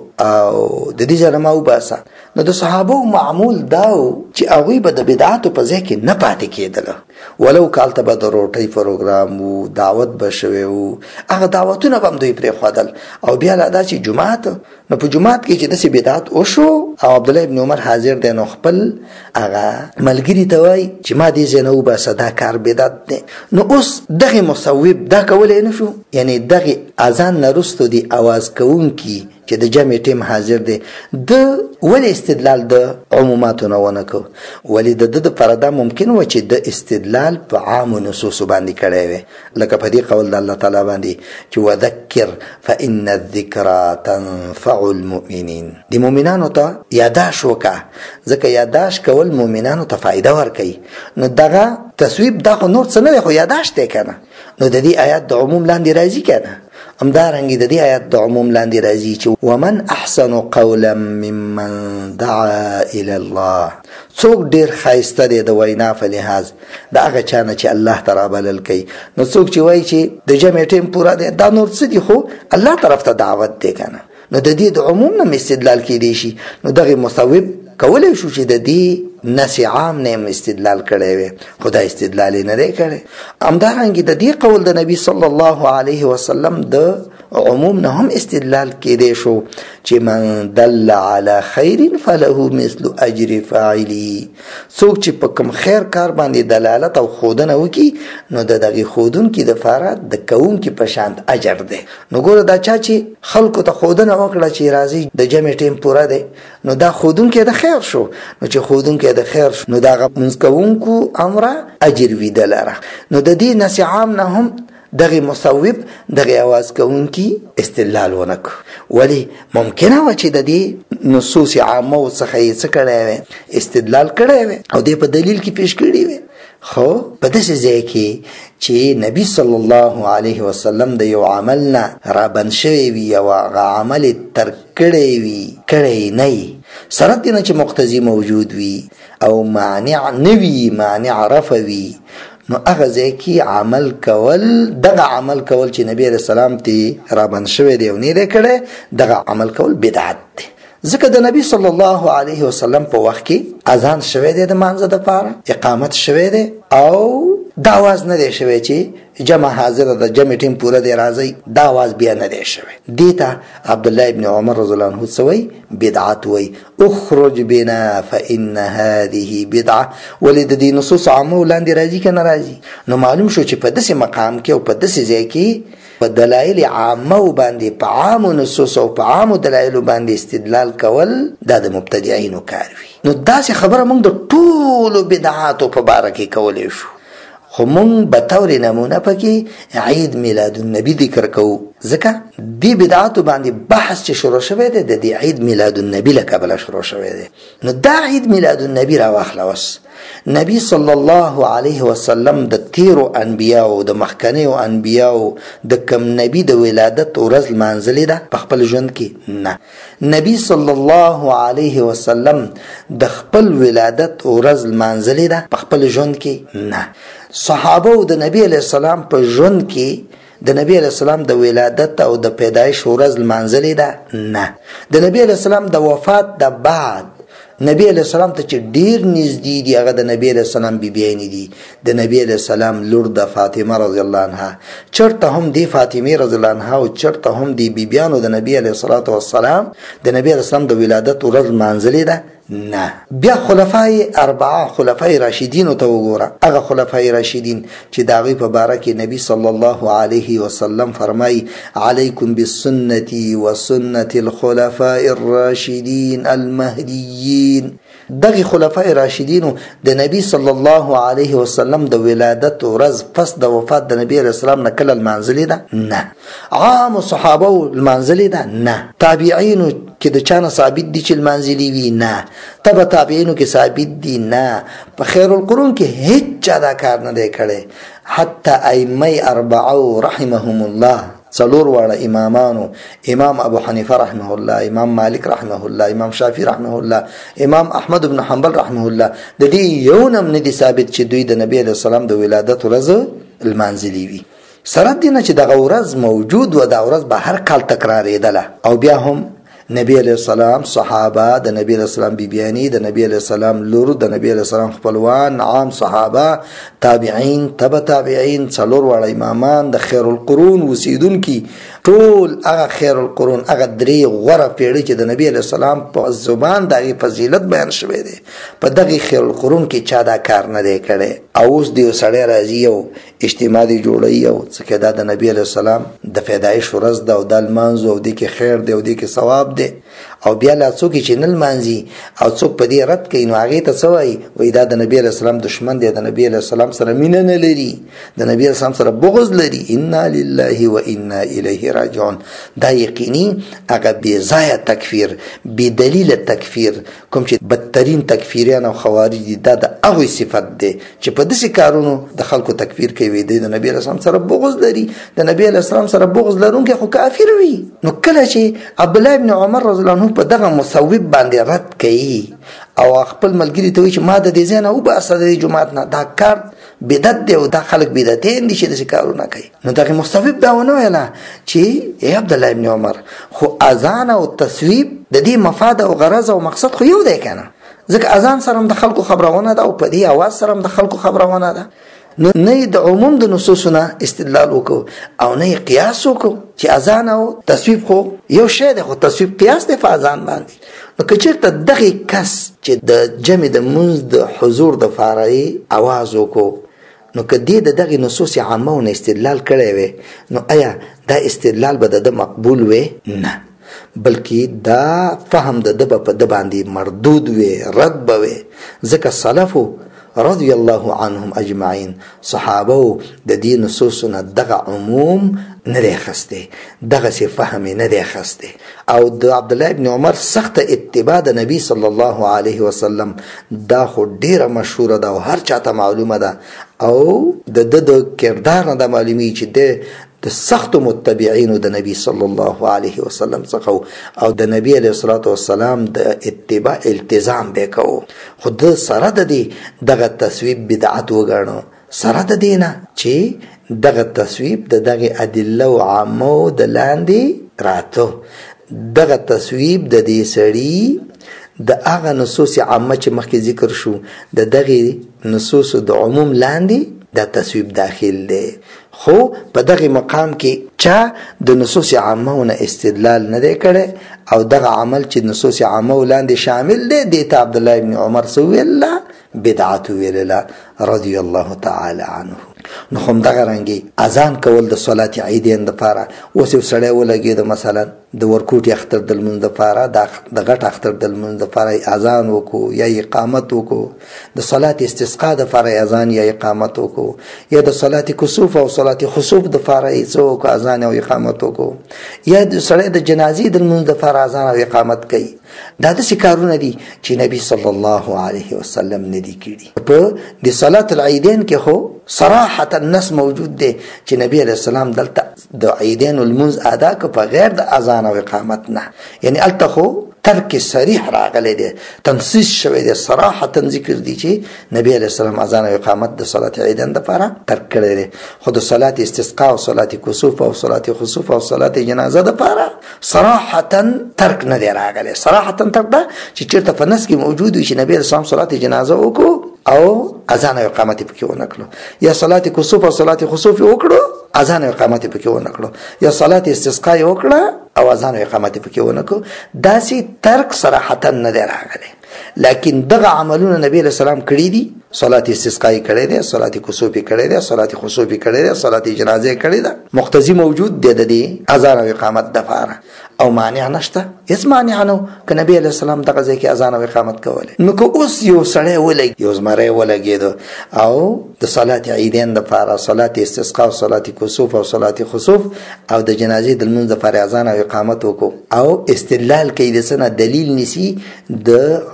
او د دې ځای نه ما وباسه. نو د صحابو معمول دا و چې هغوی به د بدعاتو په ځای کې نه پاتې کېدله، ولو کالته به د روټۍ پروګرام و، دعوت به شوی و، هغه دعوتونه به هم دوی پرېښودل او بیا لا دا چې جومات، نو په جومات کې چې داسې بدعت وشو او عبدالله ابن عمر حاضر دی، نو خپل هغه ملګري ته وایي چې ما دې ځای نه وباسه دا کار بدعت دی. نو اوس دغې مصوب دا کولی نه شو، یعنی دغې اذان نه وروستو د اواز کوونکي چې د جمع ټیم حاضر دی د ولې استدلال د عموماتو نه ونه کو ولې د پردا ممکن و چې د استدلال په عام نصوص باندې کړی وي لکه په دې قول د الله تعالی باندې چې وذکر فإن الذکرى تنفع المؤمنین د مؤمنانو ته یاداش وکا ځکه یاداش کول مؤمنانو ته فائدہ ورکوي نو دغه تصویب دغه نور څه نه خو یاداش دی کنه نو د دې آیات د عموم لاندې راځي کنه همدارنګه د دې آیات د عموم لاندې راځي چې ومن احسن قولا ممن دعا الى الله څوک ډیر خایسته دی د وینا په لحاظ دا هغه چانه چې الله تعالی بلل کوي نو څوک چې وایي چې د جمع ټیم پورا دی دا نور څه دی خو الله طرف ته دعوت دی کنه نو د دې د عموم نه استدلال کیدی شي نو دغه مصوب کولای شو چې د دې نص عام نه استدلال کړي وي خدای استدلال نه لري کړي همدارنګه د دې قول د نبی صلی الله علیه وسلم د عموم نه هم استدلال کېدی شو چې من دل علی خیر فله مثل اجر فاعلی څوک چې په کوم خیر کار باندې دلالت او خودنه وکي نو دغه خودون کې د فارات د کوم کې په شان اجر ده نو ګوره دا چې خلکو ته خودنه وکړه چې راځي د جمع ټیم پورا ده نو دا خودون کې د خیر شو نو چې خودون کې د خیر شو نو دا غمنځ کوونکو امره اجر وی دلاره نو د دې نص عام نه هم دغه مصوب دغه आवाज کوونکی استدلال ونک ولی ممکنه و چې د دې نصوص عامه څخه څه کړي استدلال کړي او دې په دلیل کې پیش کړي وي خو په داسې ځای کې چې نبی صلی الله علیه وسلم د یو عمل نه را بند شوی وي او هغه عمل ترک کړی وي کړی نه سره دې نه چې مقتضی موجود وي او مانع نوي مانع رفوي نو هغه ځکه عمل کول دغه عمل کول چې نبی رسول الله ته را بند شوی دی او نه کړي دغه عمل کول بدعت دی ځکه د نبی صلی الله علیه وسلم په وخت کې اذان شوی دی د مانځه د پاره اقامت شوی دی او دا आवाज نه دی شوی چې جمع حاضر د جمع ټیم پورا دی راځي دا आवाज بیا نه دی شوی دیتا عبد الله ابن عمر رضی الله عنه سوی بدعت وی اخرج بنا فان هذه بدعه ولید دي نصوص عامه لاندې راځي کنه راځي نو معلوم شو چې په داسې مقام کې او په داسې ځای کې په دلایل عامه باندې په عام نصوص او په عام دلایل باندې استدلال کول دا د مبتدعين کار وي نو دا څه خبره موږ د ټولو بدعاتو په باره کې کولای شو خو مونږ به طور نمونه پکې عید میلاد النبی ذکر کوو ځکه دې بدعاتو باندې بحث چې شروع شوی دی د دې عید میلاد النبی له کبله شروع شوی دی نو دا عید میلاد النبی را واخله اوس نبی صلی الله علیه وسلم د تیرو انبیاو د مخکنیو انبیاو د کم نبی د ولادت ورځ لمانځلې ده په خپل ژوند کې نه نبی صلی الله علیه وسلم د خپل ولادت ورځ لمانځلې ده په خپل ژوند کې نه صحابه د نبی علیہ السلام په ژوند کې د نبی علیہ السلام د ولادت او د پیدایش ورځ لمانځلې ده نه د نبی علیہ السلام د وفات د بعد نبی علیہ السلام ته چې ډیر نږدې دي هغه د نبی علیہ السلام بیبیانی دي د نبی علیہ السلام لور د فاطمه رضی الله عنها چرته هم دی فاطمه رضی الله عنها او چرته هم دی بیبیانو د نبی علیہ الصلوۃ والسلام د نبی علیہ السلام د ولادت ورځ لمانځلې ده نه بیا خلفای اربعه خلفای راشدین ته وګوره هغه خلفای راشدین چې داغي په باره کې نبی صلی الله علیه وسلم فرمای علیکم بالسنتی وسنت الخلفاء الراشدین المهدیین دغه خلفای راشدین د نبی صلی الله علیه وسلم د ولادت ورځ پس د وفات د نبی رسول الله نکله المنزلی ده نه عام صحابه المنزلی ده نه تابعین کې د چانه ثابت دي چې المنزلی وی نه تبع تابعینو کې ثابت دي نه په خیر القرون کې هیڅ چا دا کار نه دی کړی حتی ائمه اربعه رحمهم الله څلور واړه امامانو امام ابو حنیفه رحمه الله امام مالک رحمه الله امام شافعی رحمه الله امام احمد بن حنبل رحمه الله د دې یو نم نه دي ثابت چې دوی د نبی علیہ السلام د ولادت ورځ المنزلی وی سره دي نه چې د ورځ موجود و د ورځ به هر کال تکرارېدله او بیا هم نبی علیہ السلام صحابه د نبی علیہ السلام بیبیانی د نبی علیہ السلام لور د نبی علیہ السلام خپلوان عام صحابه تابعین تبع تابعین څلور واړه امامان د خیر القرون وسیدونکي ټول هغه خیر القرون هغه درې غوره پیړۍ چې د نبی علیه السلام په زبان د هغې فضیلت بیان شوی دی، په دغې خیر القرون کې چا دا کار نه دی کړی. او اوس د یو سړی راځي او اجتماع دې جوړوي او ځکه دا د نبی علیه السلام د پیدایش ورځ ده او دا لمانځو او دې کې خیر دی او دې کې ثواب دی، او بیا لا څوک چې نه لمانځي او څوک په دې رد کوي نو هغې ته څه وایي؟ وایي دا د نبی علیه السلام دشمن دی، د نبی علیه السلام سره مینه نه لري، د نبی علیه السلام سره بغض لري. انا لله و انا الیه راجعون. دا یقیني هغه بې ځایه تکفیر، بې دلیله تکفیر، کوم چې بدترین تکفیریان او خوارج دي، دا د هغوی صفت دی چې په داسې کارونو د خلکو تکفیر کوي. دی د نبی علیه السلام سره بغض لري، د نبی علیه السلام سره بغض لرونکی خو کافر وي. نو کله چې عبدالله ابن عمر رضی الله عنه په دغه مصوب باندې رد کوي او خپل ملګري ته وایي چې ما د دې ځای نه وباسه د دې جومات نه، دا کار بدعت دی او دا خلک بدعتین دي چې داسې کارونه کوي. نو دغه مصوب دا ونه ویله چې ای عبدالله ابن عمر خو اذان او تصویب د دې مفاد او غرض او مقصد خو یو دی که نه؟ ځکه اذان سره هم د خلکو خبرونه ده او په دې اواز سره هم د خلکو خبرونه ده. نو نه د عموم د نصوصو نه استدلال وکړو او نه قیاس وکړو چې اذان او تصویب خو یو شی دی، خو تصویب قیاس دی په اذان باندې. نو که چېرته دغې کس چې د جمع د منځ د حضور دپاره یې اواز وکړو، نو که دې د دغې نصوص عامه نه استدلال کړی وی، نو آیا دا استدلال به د ده مقبول وی؟ نه، بلکې دا فهم د ده به په ده باندې مردود وی، رد به وی. ځکه سلفو رضی الله عنهم اجمعین، صحابه د دې نصوصو نه دغه عموم نه دی اخیستی، دغسې فهم یې نه دی اخیستی. او د عبدالله ابن عمر سخته اتباع د نبی صلی الله علیه وسلم دا خو ډیره مشهوره ده او هر چاته معلومه ده، او د ده د کردار نه دا معلومیږي چې د سختو متبعینو د نبی صلی الله علیه وسلم څخه او د نبی علیه الصلاة والسلام د اتباع التزام به کوو. خو د سره د دې دغه تصویب بدعت وګڼو، سره د دې نه چې دغه تصویب د دغه ادله او عامو د لاندې راتو، دغه تصویب د دې سړي د هغه نصوص عامه چې مخکې ذکر شو د دغه نصوص د عموم لاندې دا تصویب داخل دی. خو په دغه مقام کې چا د نصوص عامه نه استدلال نه دی کړی او دغه عمل چې نصوص عامه لاندې شامل دی، دیته عبدالله ابن عمر سویله بدعت ویلله رضی الله تعالی عنه. نو هم دغه رنګي اذان کول د صلات عیدین دپاره، اوس یو سړی ولګېده مثلا د ورکوټي اختر د لمونځ دپاره، د غټ اختر د لمونځ دپاره اذان وکړو یا اقامت وکړو، د صلات استسقا دپاره اذان یا اقامت وکړو، یا د صلات کسوف او صلات خسوف دپاره یې څه وکړو اذان او اقامت وکړو، یا د سړی د جنازې د لمونځ دپاره اذان او اقامت کوي. دا داسې کارونه دي چې نبی صلی الله علیه وسلم نه دي کړي. په د صلات العیدین کې خو صراحة النص موجود دی چې نبی علیه السلام دلته د عیدین المنځ ادا که په غیر د اذان او اقامت نه، یعنی هلته خو ترک صریح راغلی دی، تنصیص شوی دی، صراحة ذکر دی چې نبی علیه السلام اذان او اقامت د صلات عیدین دپاره ترک کړی دی. خو د صلات استسقا او صلات کسوف او صلات خسوف او صلات جنازه دپاره صراحة ترک نه دی راغلی. صراحة ترک ده چې چېرته په نص کې موجود وي چې نبی علیه السلام صلات جنازه وکړو او اذان او اقامت پکې ونه کړو، یا صلات کسوف او صلات خسوف وکړو اذان او اقامت پکې ونه کړو، یا صلات استسقا وکړه او اذان او اقامت پکې ونه کړو. داسې ترک صراحتا نه دی راغلی. لیکن دغه عملونه نبی علیہ السلام کړي دي، صلات استسقا کړي دي، صلات کسوف کړي دي، صلات خسوف کړي دي، صلات جنازه کړي ده، مقتضی موجود دی د دې اذان او اقامت دپاره او مانع نشته، هیڅ مانع نه که نبی علیہ السلام دغه ځای کې اذان او اقامت کوله. نو که اوس یو سړی ولګي، یو زمری ولګېده او د صلات عیدین دپاره صلات استسقا او صلات کسوف او صلات خسوف او د جنازې د لمونځ دپاره اذان او اقامت وکړو او استدلال کوي د څه نه دلیل نیسي د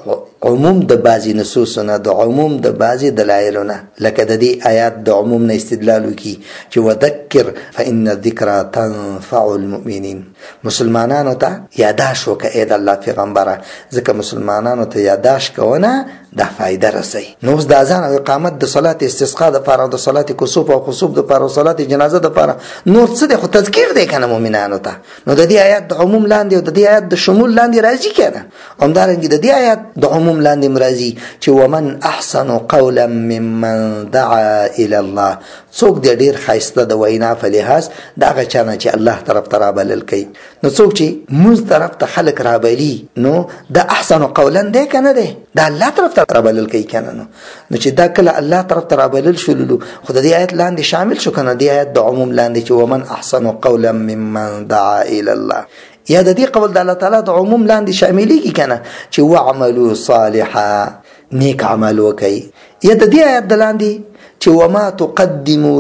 عموم د بعضې نصوصو نه، د عموم د بعضې دلایلو نه، لکه د دې آیات د عموم نه استدلال وکړي چې وذکر فإن الذکرى تنفع المؤمنین، مسلمانانو ته یاداش وکړه ای د الله پیغمبره، ځکه مسلمانانو ته یاداش کوونه دا فائدہ رسي. نو د اذان او اقامت د صلات استسقاء د لپاره، د صلات کسوف او خسوف د لپاره، صلات جنازه د لپاره نور څه د خو تذکیر دی کنه مؤمنانو ته. نو د دې آیات د عموم لاندې او د دې آیات د شمول لاندې راځي کنه. همدارنګه د دې آیات د عموم لاندې مرাজি چې ومن احسن قولا ممن دعا الى الله، څوک د ډیر خاصه د وینا په لحاظ دغه چانه چې الله طرف ته رابلل کوي. نو څوک چې موږ طرف ته خلق رابلی نو د احسن قولا دی کنه دی د الله طرف ته رابلل کوي کنه. نو چې دا کله الله طرف ته رابلل شولو خو د دې آیت لاندې شامل شو کنه. دی آیت د عموم لاندې چې ومن احسن قولا ممن دعا الى الله، یا د دې قول د الله تعالی د عموم لاندې شاملېږي کنه چې وعملوا صالحا، نیک عمل وکړي. یا د دې آیت د لاندې چې وما تقدموا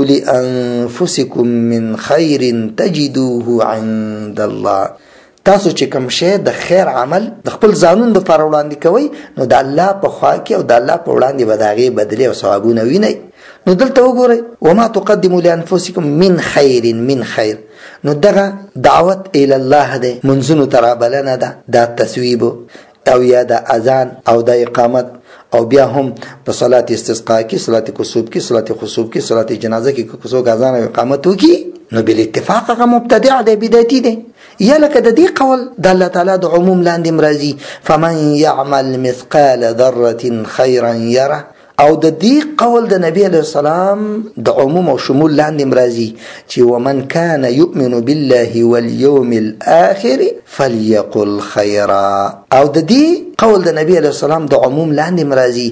لانفسکم من خیر تجدوه عند الله، تاسو چې کوم شی د خیر عمل د خپل ځانون د لپاره وړاندې کوئ نو د الله په خوا کې او د الله په وړاندې به د هغې بدلې او ثوابونه وینئ. نو دلته وګورئ وما تقدموا لانفسکم من خیر، من خیر، نو دغه دعوت الی الله ده، منځونو ته رابلنه ده، دا تثویب او یا د اذان او د اقامت، او بیا هم په صلات استسقاء کې، صلات کسوف کې، صلات خسوف کې، صلات جنازه کې څوک اذان او اقامت وکړي نو بل اتفاق هغه مبتدع دی، بدعتي دی. یا لکه د دې قول د الله تعالی د عموم لاندې مرাজি فمن يعمل مثقال ذره خيرا يره، او د دې قول د نبی علیہ السلام د عموم او شمول لاندې مرাজি چې ومن كان يؤمن بالله واليوم الاخر فليقل خيرا، او د دې قول د نبی علیہ السلام د عموم لاندې مرাজি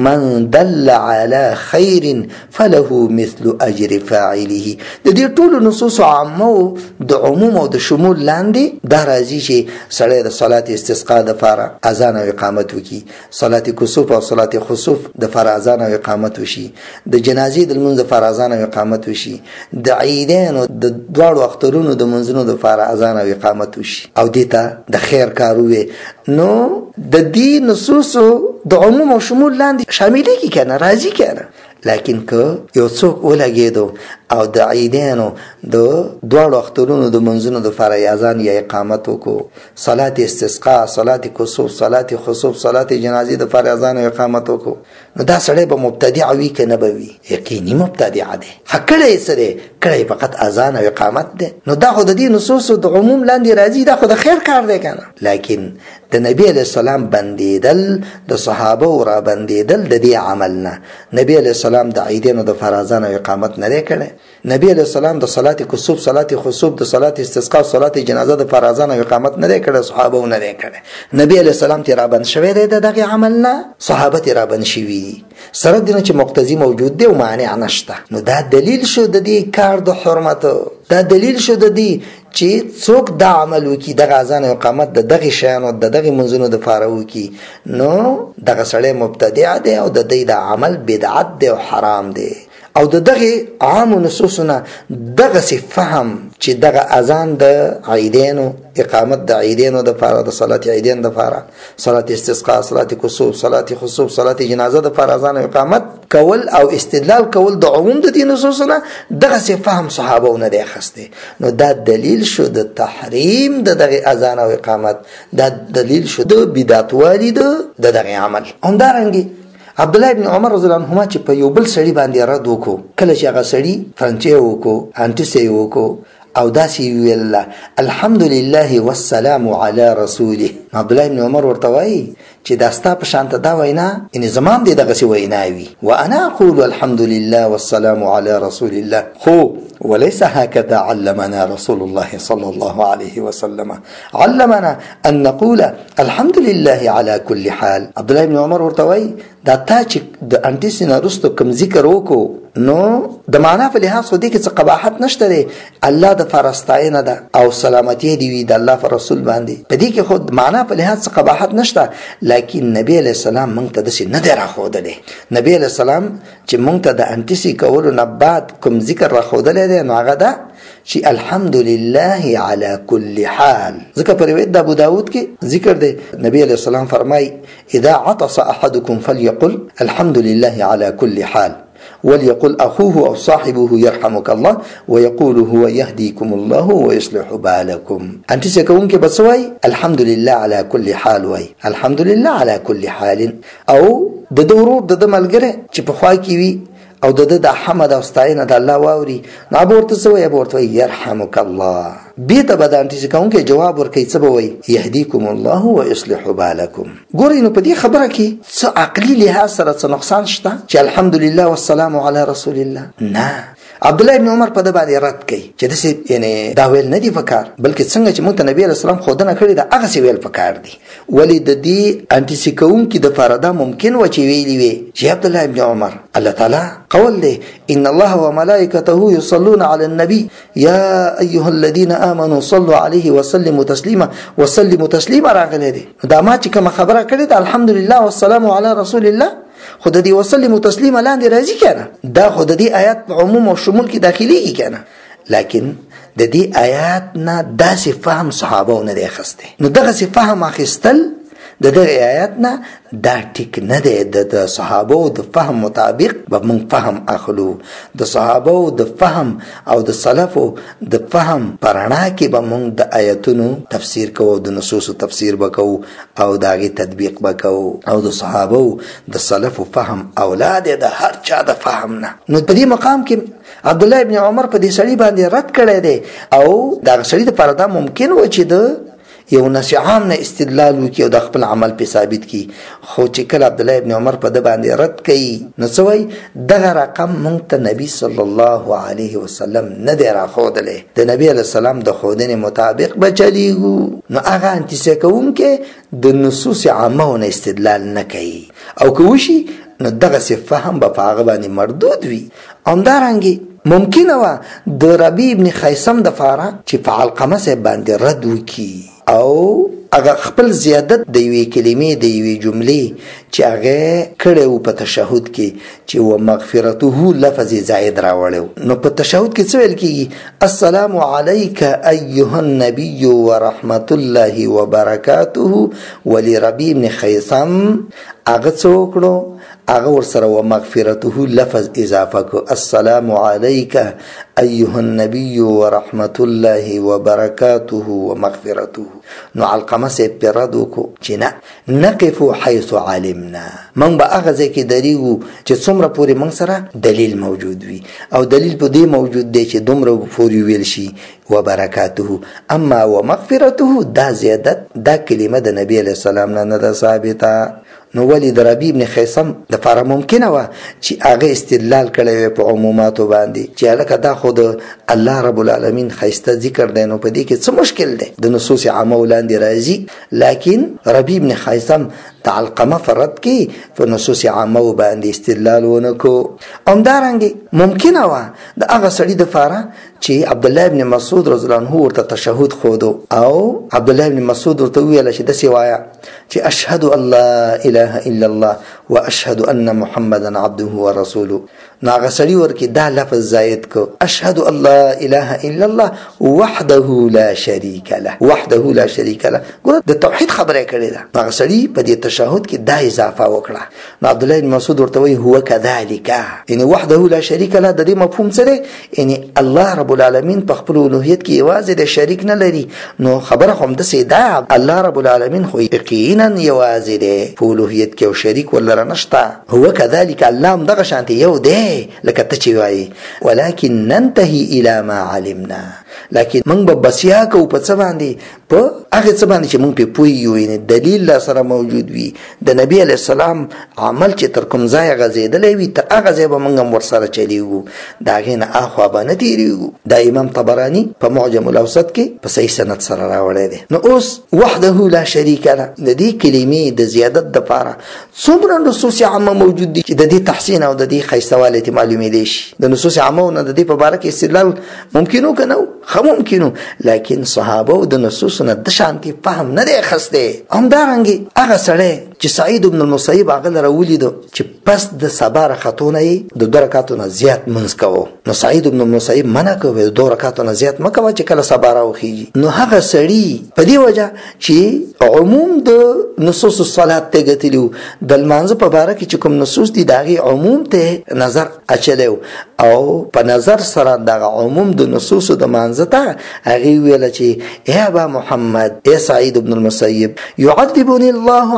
من دل على خير فله مثل اجر فاعله. د دې ټول نصوص عامه د عموم او د شمول لاندې دا راځي چې سړی د صلات استسقاء د لپاره اذان او اقامت وکړي، صلات کسوف او صلات خسوف د لپاره اذان او اقامت وشي، د جنازې د لمونځ لپاره اذان او اقامت وشي، د عیدین او د دواړو اخترونو د منځونو د لپاره اذان او اقامت وشي، او دې ته د خیر کار وي. نو د دې نصوص د عموم او شمول لاندې شاملېږي کنه، راځي کنه. لیکن که یو څوک ولګېدو او د عیدینو د دواړو اخترونو د منځونو د لپاره اذان یا اقامت وکړو، صلات استسقاء، صلات کسوف، صلات خسوف، صلات جنازې د لپاره اذان او اقامت وکړو، نو دا سړی به مبتدع وي که نه به وي؟ یقیني مبتدع دی. کړی څه دی؟ کړی فقط اذان او اقامت دی. نو دا خو د دې نصوصو د عموم لاندې راځي، دا خو د خیر کار دی کنه. لیکن د نبی علیہ السلام بندیدل، د صحابه را بندیدل د دې عمل نه. نبی علیہ السلام د عیدینو د فرازان او اقامت نه کړي. نبی علیہ السلام د صلات کسوف، صلات خسوف، د صلات استسقاء، صلات جنازه د فرازان او اقامت نه کړي، صحابه نه کړي. نبی علیہ السلام تی را بند شوی دی دغه عمل نه، صحابه تی را بند شوی سره دینه چې مقتضی موجود دی او مانع نشته. نو دا دلیل شو د دې کار د حرمت، دا دلیل شو د دې چې څوک دا عمل وکي، دغه اذان او اقامت د دغه شیانو د دغه منځونو د فاره وکي، نو دغه سړی مبتدع دی او د دې د عمل بدعت دی او حرام دی. او د دغه عام نصوصونه دغه څه فهم چې دغه اذان د عیدینو، اقامت د عیدینو د فاره، د صلات عیدین د فاره، صلات استسقاء، صلات کسوف، صلات خسوف، صلات جنازه د فاره اذان او اقامت کول او استدلال کول د عموم د دې نصوصونه دغه څه فهم صحابه نه دی خسته. نو دا دلیل شو د تحریم د دغه اذان او اقامت، دا دلیل شو د بدعت والی د دغه عمل. همدارنګه عبد الله ابن عمر رضی الله عنهما چې په یو بل سړي باندې رد وکړو، کله چې هغه سړي فرانچې وکړو، انټیسي وکړو او داسې ویل الحمدلله والسلام علی رسوله، عبد الله ابن عمر ورته وایي چې دا ستا په شانته دا وینا ان زمام دې دغه سی وینا وي، وانا اقول الحمدلله والسلام علی رسول الله، خو وليس هكذا علمنا رسول الله صلى الله عليه وسلم، علمنا ان نقول الحمد لله على كل حال. عبد الله بن عمر ورته وایي دا تا چې د انټیسینا رستو کوم ذکر وکړو نو د معنا په لحاظ خو دې کې څه قباحت نشته دی، الله د فرستاینه ده او سلامتی دی وی د الله پر رسول باندې، په دې کې خود معنا په لحاظ څه قباحت نشته. لیکن نبی علیہ السلام مونږ ته داسې نه دی راښودلی. نبی علیہ السلام چې مونږ ته د انټیسي کولو نه بعد کوم ذکر راښودلی دی نو هغه ده چې الحمدلله علی کل حال. ځکه په روایت د ابو داود کې ذکر دی، نبی علیہ السلام فرمای اذا عطس احدكم فليقل الحمد لله على كل حال وليقل أخوه أو صاحبه يرحمك الله ويقول هو يهديكم الله ويصلح بالكم. أنت سكون كبسوي الحمد لله على كل حال، وي الحمد لله على كل حال، أو د ورور د ملګری چې په خوا کې وي او د حمد او ستاینه د الله واوري، نو ورته سوی ورته يرحمك الله. بیت بدان چې کوم کې جواب ورکړي څه به وي؟ يهديكم الله ويصلح بالكم. ګورئ نو په دې خبره کې څه عقلي لحاظ سره څه نقصان شته چې الحمدلله والسلام علی رسول الله؟ نه. عبد الله ابن عمر په د باندې رد کوي چې دسه یعنی دا ویل نه دی فکر، بلکې څنګه چې مونږ نبی رسول الله خودنه کړی دا هغه سی ویل فکر دی. ولی د دې انټیسیکون کې د فردا ممکن و چې ویلی وي چې عبد الله ابن عمر الله تعالی قول دی ان الله وملائکته يصلون على النبي يا ايها الذين امنوا صلوا عليه وسلموا تسليما وسلموا تسليما راغلی دی. دا ما چې کوم خبره کړې ده الحمدلله والسلام علی رسول الله خود دې وسلم تسلیما لاندې راځي کنه، دا خود دې آیات په عموم او شمول کې داخلي کنه، لیکن د دې آیات نه داسې فهم صحابه نه دی اخسته. نو دغه فهم اخستل د دغه آیات نه دا ټیک نه دی. د صحابه د فهم مطابق به موږ فهم اخلو، د صحابه د فهم او د سلفو د فهم پرانا کې به موږ د آیاتونو تفسیر کوو، د نصوص تفسیر وکاو او داغه تطبیق وکاو، او د صحابه د سلفو فهم اولاد د هر چا د فهم نه. نو په دې مقام کې عبد الله ابن عمر په دې سړي باندې رد کړی دی او دا سړي د پردا ممکن و چې د یو نص عام نه استدلال وکي او د خپل عمل په ثابت کی، خو چې کله عبد الله ابن عمر په د باندې رد کوي نو څوی دغه رقم مونږ ته نبی صلی الله علیه وسلم نه دی راخودلې، د نبی علیه السلام د خودنې مطابق بچلیږو. نو هغه انتسه کوونکې د نصوص عامه نه استدلال نه کوي او کوشي نو دغه فهم په هغه باندې مردود وي. همدارنګه ممکن و د ربیع ابن خیثم د فاره چې فعل قمص باندې رد وکي او هغه خپل زیادت د یوې کلمې د یوې جملې چې هغه کړو په تشهود کې چې و مغفرته لفظ زائد راوړو. نو په تشهود کې څه ویل کیږي؟ السلام علیک ایها النبی ورحمت الله وبرکاته. ولربیع ابن خیثم هغه څوکړو هغه ورسره و مغفرته لفظ اضافه کو السلام علیک ایها النبی ورحمت الله وبرکاته ومغفرته. نو علقمه سي پردو کو چې نه نقف حيث علمنا، من به هغه ځکه دریو چې څومره پوری من سره دلیل موجود وي او دلیل په دې موجود دی چې دومره پوری ویل شي وبرکاته. اما ومغفرته دا زیادت دا کلمه د نبی علیہ السلام نه ده ثابته. نو ولی د ربیع ابن خیثم د فار ممکنه و چې هغه استدلال کړي په عموماتو باندې چې الکه دا خود الله رب العالمین خیسته ذکر دی، نو په دې کې څه مشکل دی؟ د نصوص عامه ولاندې راځي، لیکن ربیع ابن خیثم د علقمه فرد کې په نصوص عامه باندې استدلال ونکو. همدارنګه ممکنه و د هغه سړي د فاره چې عبد الله ابن مسعود رضی الله عنه ورته تشهود خودو او عبد الله ابن مسعود ورته ویل چې د سوایا چې اشهد ان لا اله الا الله واشهد ان محمدا عبده ورسوله. ناغه سړي ورکی دا لفظ زائد کو اشهد ان لا اله الا الله وحده لا شريك له، وحده لا شريك له. ګور د توحید خبره کړې ده، ناغه سړي په دې تشهود کې دا اضافه وکړه. نو عبد الله بن مسعود ورته وی هو كذلك، یعنی وحده لا شريك له د دې مفهوم سره یعنی الله رب العالمین په خپل اولوهیت کې یوازې د شریک نه لري. نو خبره هم د سیدا الله رب العالمین خو یقینا یوازې دی په اولوهیت کې او شریک ولر نشته. هو كذلك الله هم دغه شانتي یو دی لکه ته چې وایي، ولكن ننتهي الى ما علمنا، لیکن موږ به بسیا کو په څه باندې؟ په هغه څه باندې چې موږ په پوهیو، یعنی دلیل سره موجود وي. د نبی علیہ السلام عمل چې تر کوم ځای غزیدلې وي تر هغه ځای به موږ هم ورسره چلیږو، دا غینه اخوا به نه تیریږو. دا امام طبرانی په معجم الاوسط کې په صحیح سند سره راوړی دی. نو اوس وحده لا شریک له د دې کلمې د زیادت د پاره څومره نصوص عامه موجود دي چې د دې تحسین او د دې خیستواله معلومې دي شي. د نصوص عامه نه د دې په اړه کې استدلال ممکنو کنه خو ممکنو، لیکن صحابه او د نصوص نه د شانتي فهم نه دی خسته. همدارنګه هغه سړی چې سعید ابن المسیب هغه لرولید چې پس د سبا رکعتونه د 2 رکعتونو زیات منځ کوو، نو سعید ابن المسیب منع کوي 2 رکعتونو زیات مکوه چې کله سبا راوخیږي. نو هغه سړی په دې وجه چې عموم د نصوص الصلات ته غتلیو د المانځ په اړه کې چې کوم نصوص دي داغي عموم ته نظر اچلیو او په نظر سره دغه عموم د نصوص د منځته هغه ویل چې اے ابا محمد اے سعید ابن المسیب يعذبني الله على الصلاه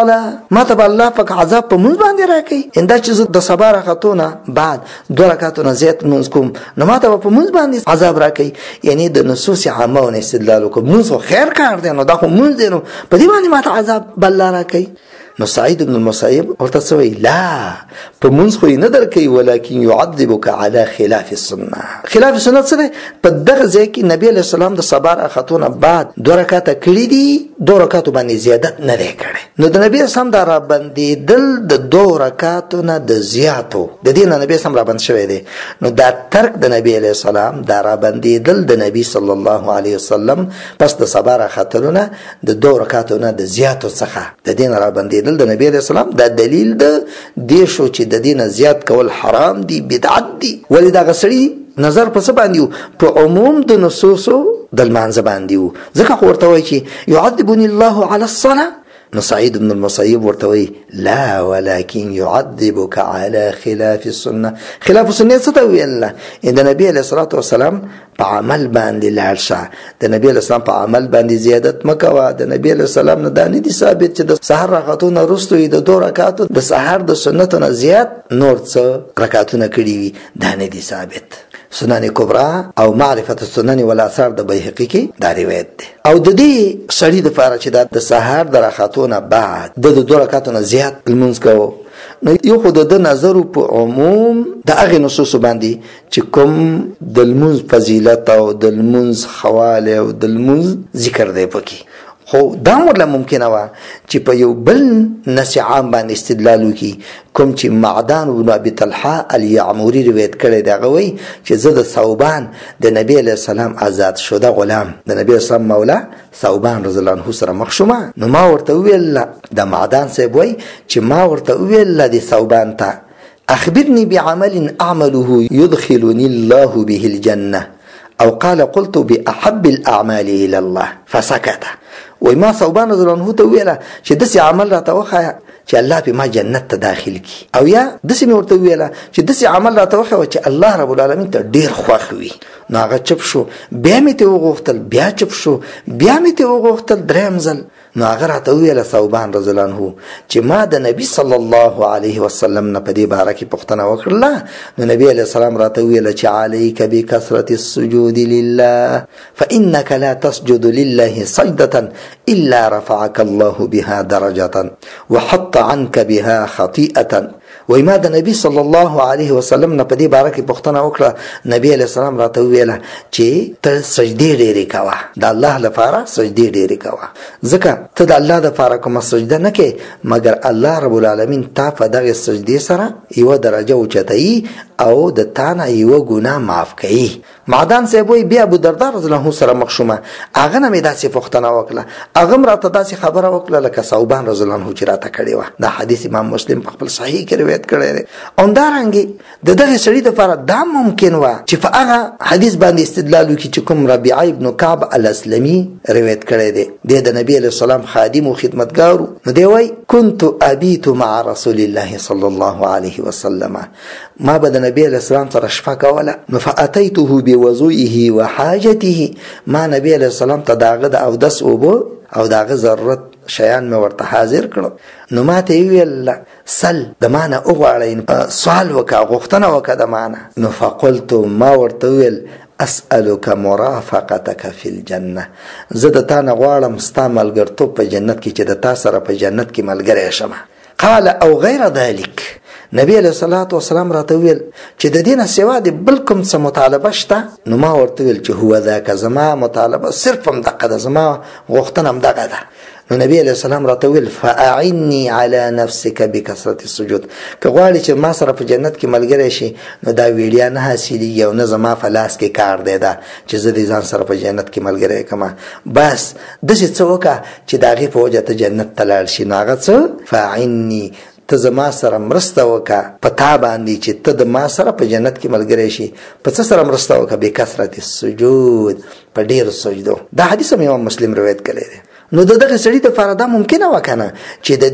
الصلاه، ما ته الله پاک عذاب په مونږ باندې راکړي. انده چې د سبا راختونه بعد 2 رکعاتونه زیات مونږ کوم نو ما ته په مونږ باندې عذاب راکړي. یعنی د نصوص عامه او استدلال کوم مونږ خیر کار دی نو دا خو مونږ دی نو په دې باندې ما ته عذاب بل راکړي. نو سعید بن المسیب ورته سوی لا په مونږ خو نه درکې ولکن يعذبك على خلاف السنه. خلاف سنت سره په دغه ځای کې نبی علیہ السلام د سبا راختونه بعد 2 رکعات کړي دي، 2 رکعات باندې زیادت نه کړي. نو د نبی اسلام دا را باندې دل د 2 رکعاتونو د زیاتو د دین نبی اسلام را باندې شوی دی. نو دا ترک د نبی علیہ السلام دا را باندې دل د نبی صلی الله علیه وسلم پس د سبا راختونه د 2 رکعاتونو د زیاتو څخه د دین را باندې د نبی علیہ السلام دا دلیل ده دی شو چې د دین زیات کول حرام دي، بدعت دي. ولی دا غسړي نظر په څه باندې په عموم د نصوصو د المانځ باندې ځکه خو ورته وایي چې يعذبني الله على الصلاه. نو سعید بن المسیب ورته وایي لا ولكن يعذبك على خلاف السنه. خلاف السنه څه ته ویل؟ ان د نبی علیہ الصلوۃ والسلام په عمل باندې لاړ شه، د نبی علیہ السلام په عمل باندې زیادت مکوه. د نبی علیہ السلام نه دا نه دي ثابت چې د سحر رکعتونه وروسته د 2 رکعاتو د سحر د سنتونو زیات نور څه رکعتونه کړي وي، دا نه دي ثابت. سنن کبرا او معرفت السنن والاثار د بیهقی کې دا روایت ده. او د دې سړي د فارغ چې د سحر د رکعتونه بعد د 2 رکعتونو زیات المنځ کوو. نو یو خو د نظر په عموم د هغه نصوص باندې چې کوم د المنځ فضیلت او د المنځ حواله او د المنځ ذکر دی پکې، خو دا مرله ممکنه و چې په یو بل نص عام باندې استدلال وکي. کوم چې معدان بن ابي طلحه الیعموری روایت کړی دی، هغه وایي چې زه د ثوبان د نبی علیہ السلام آزاد شوه غلام د نبی اسلام مولا ثوبان رضی الله عنه سره مخشومه. نو ما ورته ویل د معدان صاحب وایي چې ما ورته ویل د ثوبان ته اخبرني بعمل اعمله يدخلني الله به الجنه او قال قلت باحب الاعمال الى الله فسكت. وای ما ثوبان رضی الله عنه ته ویل چې داسې عمل راته وخایه چې الله په ما جنت ته داخل کی، او یا داسې مې ورته ویل چې داسې عمل راته وخایه چې الله رب العالمین ته ډیر خوښ وي. نو هغه چپ شو، بیا مې ته وغوښتل، بیا چپ شو، بیا مې ته وغوښتل دریم ځل. نو هغه راته ویل ثوبان رضی الله عنه چې ما د نبی صلی الله علیه وسلم نه په دې باره کې پوښتنه وکړله. نو نبی علیه السلام راته ویل چې علیک بکثرة السجود لله فانك لا تسجد لله سجدة الا رفعك الله بها درجة وحط عنك بها خطيئة. وای ما د نبی صلی الله علیه وسلم نه په دې باره کې پوښتنه وکړه. نبی علیه السلام راته ویل چې ته سجدې ډېرې کوه، د الله لپاره سجدې ډېرې کوه، ځکه ته د الله لپاره کومه سجده نه کوې مګر الله رب العالمین تا په دغې سجدې سره یوه درجه اوچتوي او د تا نه یوه ګناه معاف کوي. معدان صاحب وایي بیا ابودرداء رضی الله عنه سره مخ شومه، هغه نه مې داسې پوښتنه وکړه، هغه هم راته داسې خبره وکړه لکه ثوبان رضی الله عنه چې راته کړې وه. دا حدیث امام مسلم په خپل صحیح کې روایت کړی دی. همدارنګې د دغې سړي دپاره دا ممکن وه چې په هغه حدیث باندې استدلال وکړي چې کوم ربیعه ابن کعب الاسلمي روایت کړی دی. دی د نبي علیه السلام خادم او خدمتګار و. نو دی وایي كنت ابیت مع رسول الله صلی الله علیه وسلم، ما به د نبی علیه السلام سره شپه کوله. نو فاتیته بوضوئه وحاجته، ما نبی علیه السلام ته د هغه د اودس اوبه او د هغه ضرورت شیان مې ورته حاضر کړو. نو ما ته ویل سل د ما نه وغواړئ، سوال وکړه، غوښتنه وکړه د ما نه. نو فقلت ما ورته ویل اسألك مرافقتك في الجنه، زه د تا نه غواړم ستا ملګرتوب په جنت کې چې د تا سره په جنت کې ملګری شم. قال او غیر ذلك، نبی علیہ الصلوۃ والسلام راته ویل چې د دینه سوا د بل کوم څه مطالبه شته؟ نو ما ورته ویل چې هو ذاک، زما مطالبه صرف هم دغه ده، زما غوښتنه هم دغه ده. نو نبی علیہ السلام راته ویل فاعني على نفسك بكثرة السجود، که غواړي چې ما سره په جنت کې ملګری شي نو دا ویډیا نه حاصلېږي او نه زما په لاس کې کار دی دا چې زه د ځان سره په جنت کې ملګری کړم. بس داسې څه وکړه چې د هغې په وجه ته جنت ته لاړ شي. نو هغه څه فاعني، ته زما سره مرسته وکړه په تا باندې چې ته د ما سره په جنت کې ملګری شي. په څه سره مرسته وکړه؟ بکثرة السجود، په ډېرو سجدو. دا حدیث هم امام مسلم روایت کړی دی. نو دغه سړي دپاره دا ممکنه وه که نه چې د دې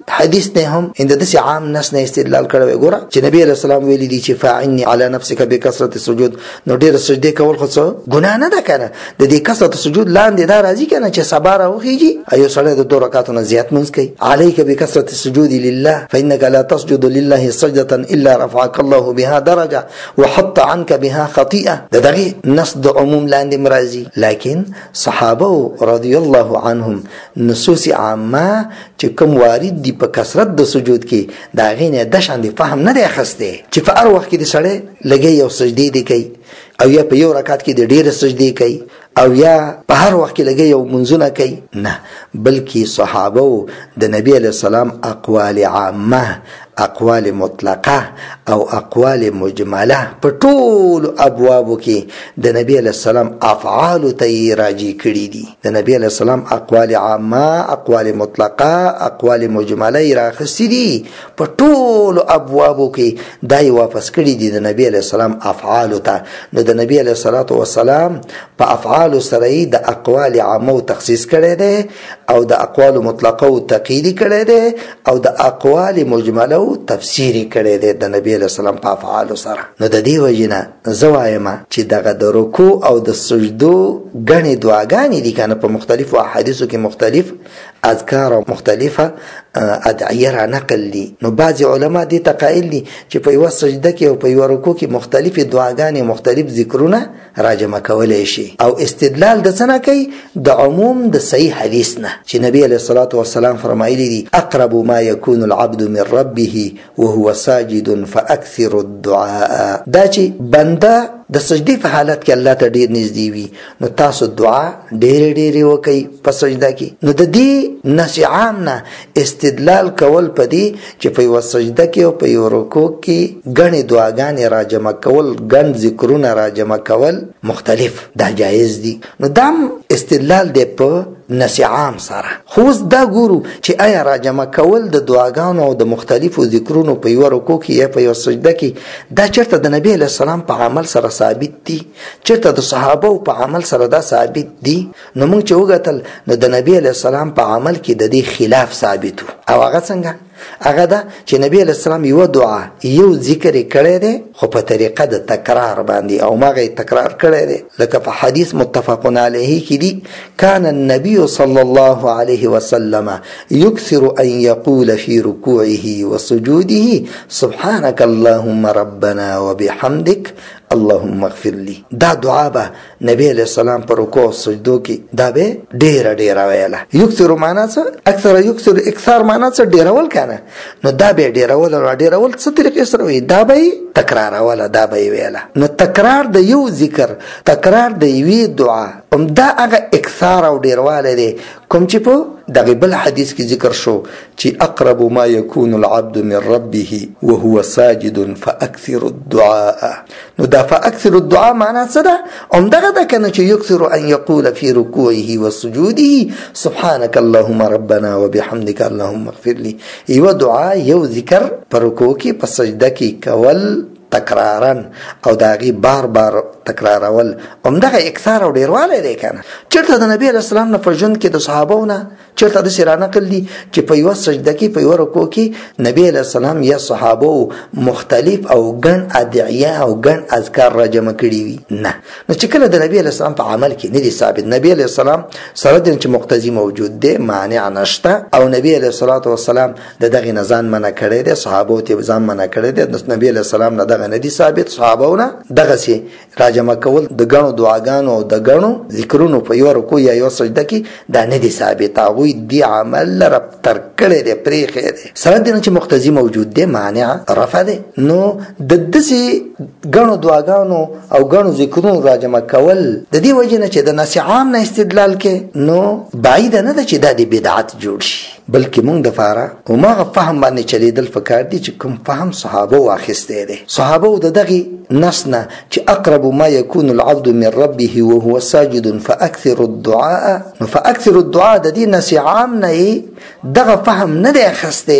حدیث نه هم اند د عام نس نه استدلال کړو. ګوره چې نبی علیہ السلام ویلي دي چې فاعني على نفسك بكثرة السجود، نو ډېر سجدي کول خو څه ګناه نه ده کنه. د دې کثرت السجود لاندې دا راځي کنه چې صبر اوخیږي ایو سره د 2 رکعاتو نه زیات منځ کوي. عليك بكثرة السجود لله فانك لا تسجد لله سجدة الا رفعك الله بها درجة وحط عنك بها خطيئة. دغه نص د عموم لاندې مرضی، لیکن صحابه رضی الله عنهم نصوص عامه چې کوم وارد دي په کثرت د سجود کې دا غینه د شان دي فهم نه دی خسته چې په هر وخت کې د سړی لګي یو سجدي دی کوي او یا په یو رکعت کې د ډېر سجدي کوي او یا په هر وخت کې لګي یو منځونه کوي، نه بلکې صحابه د نبی علیہ السلام اقوال عامه، اقوال مطلقه او اقوال مجمله په ټول ابوابو کې د نبی علیہ السلام افعال ته راجی کړي دي. د نبی علیہ السلام اقوال عامه، اقوال مطلقه، اقوال مجمله راخستي دي په ټول ابوابو کې دای واپس کړي دي د نبی علیہ السلام افعال ته. نو د نبی علیہ الصلوۃ والسلام په افعال سره د اقوال عامه تخصیص کړي دي او د اقوال مطلقه او تقیید کړي دي او د اقوال مجمله تفسیری کړي دي د نبی علیہ السلام په افعال سره. نو د دې وجنه زوایم چې دغه د رکوع او د سجدو غني دعاګانې دي کنه په مختلفو احادیثو کې مختلف اذکار او مختلفه ادعیه را نقل دي. نو بعض علما دي تقایل دي چې په یو سجده کې او په یو رکوع کې مختلف دعاګانې مختلف ذکرونه راجمع کولای شي او استدلال د څه نه کوي د عموم د صحیح حدیث نه چې نبی علیہ الصلوۃ والسلام فرمایلی دي اقرب ما يكون العبد من ربه وهو ساجد فاكثر الدعاء. دا چې بنده د سجدي په حالت کې الله ته ډیر نږدې وي نو تاسو دعا ډېر وکړئ په سجده کې. نو د دې نصيحت نه استدلال کول پدې چې په یو سجده کې او په یو رکوع کې غني دعاګانې راجمع کول، غن ذکرونه راجمع کول مختلف دا جایز دي. نو دام استدلال دی په نصيحت سره. خو دا ګورو چې آیا راجمع کول د دعاګانو او د مختلفو ذکرونو په یو رکوع کې یا په یو سجده کې دا چرته د نبی علیہ السلام په عمل سره ثابت دي، چرته د صحابه په عمل سره دا ثابت دي؟ نو موږ چې وګتل نو د نبی علیہ السلام په عمل کې د دې خلاف ثابت او هغه څنګه؟ هغه دا چې نبی علیہ السلام یو دعا یو ذکر کړی دی خو په طریقه د تکرار باندې او ماغه تکرار کړی دی. لکه په حدیث متفق علیه کې دی کان النبي صلی الله علیه وسلم یکثر ان یقول فی رکوعه وسجوده سبحانك اللهم ربنا وبحمدك اللهم اغفر لي. دا دعا به نبی علیہ السلام پر رکوع سجدو کې دا به ډیر ویله. یکثر معنا څه؟ اکثر یکثر اکثار معنا څه؟ ډیرول کنه. نو دا به ډیرول او ډیرول څه طریقې سره وي؟ دا به تکرار ولا دا به ویله. نو تکرار د یو ذکر، تکرار د یوې دعا دا هغه اکثار او ډیرواله دی کوم چې په دغه بل حدیث کې ذکر شو چې اقرب ما يكون العبد من ربه وهو ساجد فاكثر الدعاء. نو دا فاكثر الدعاء معنا څه ده؟ دغه ده کنه چې یکثر ان يقول في ركوعه وسجوده سبحانك اللهم ربنا وبحمدك اللهم اغفر لي. یو دعا یو ذکر پر رکوع کې په سجده کې کول تکرارن او داغي بار تکرارول دغه اکثار او ډیرواله دی کنه. چرته د نبی علیہ السلام نه فرجند کې د صحابهونه چرته د سیرانه کړي چې په یو سجده کې په یو رکوع کې نبی علیہ السلام یا صحابه مختلف او ګڼ ادعیه او ګڼ اذکار را جمع کړي وي؟ نه. نو چې کله د نبی علیہ السلام په عمل کې نه دي ثابت، نبی علیہ السلام سره د چې مقتضی موجود دی، مانع نشته او نبی علیہ الصلوۃ والسلام دغه نزان منع کړي دي، صحابه ته ځان منع کړي دي. نبی علیہ السلام نه دغه نه دي ثابت. صحابهونه دغه سي راجمع کول د غنو دعاګانو او د غنو ذکرونو په یو رکوع یا یو سجده کې دا نه دي ثابت. هغه دی عمل رب تر کړي دي پرېخه دي سره د چې مقتضی موجود دی، مانع رفع دي. نو د دسي غنو دعاګانو او غنو ذکرونو راجمع کول د دې وجه نه چې د نص عام نه استدلال کې نو بعید نه ده چې دا د بدعت جوړ شي، بلکې موږ د فاره او ما فهم باندې چلیدل فکر دي چې کوم فهم صحابه واخسته دي. صحابه د دغه نسنه چې اقرب ما يكون العبد من ربه وهو ساجد فاكثر الدعاء. نو فاكثر الدعاء د دې نص عام نه دغه فهم نه دی اخسته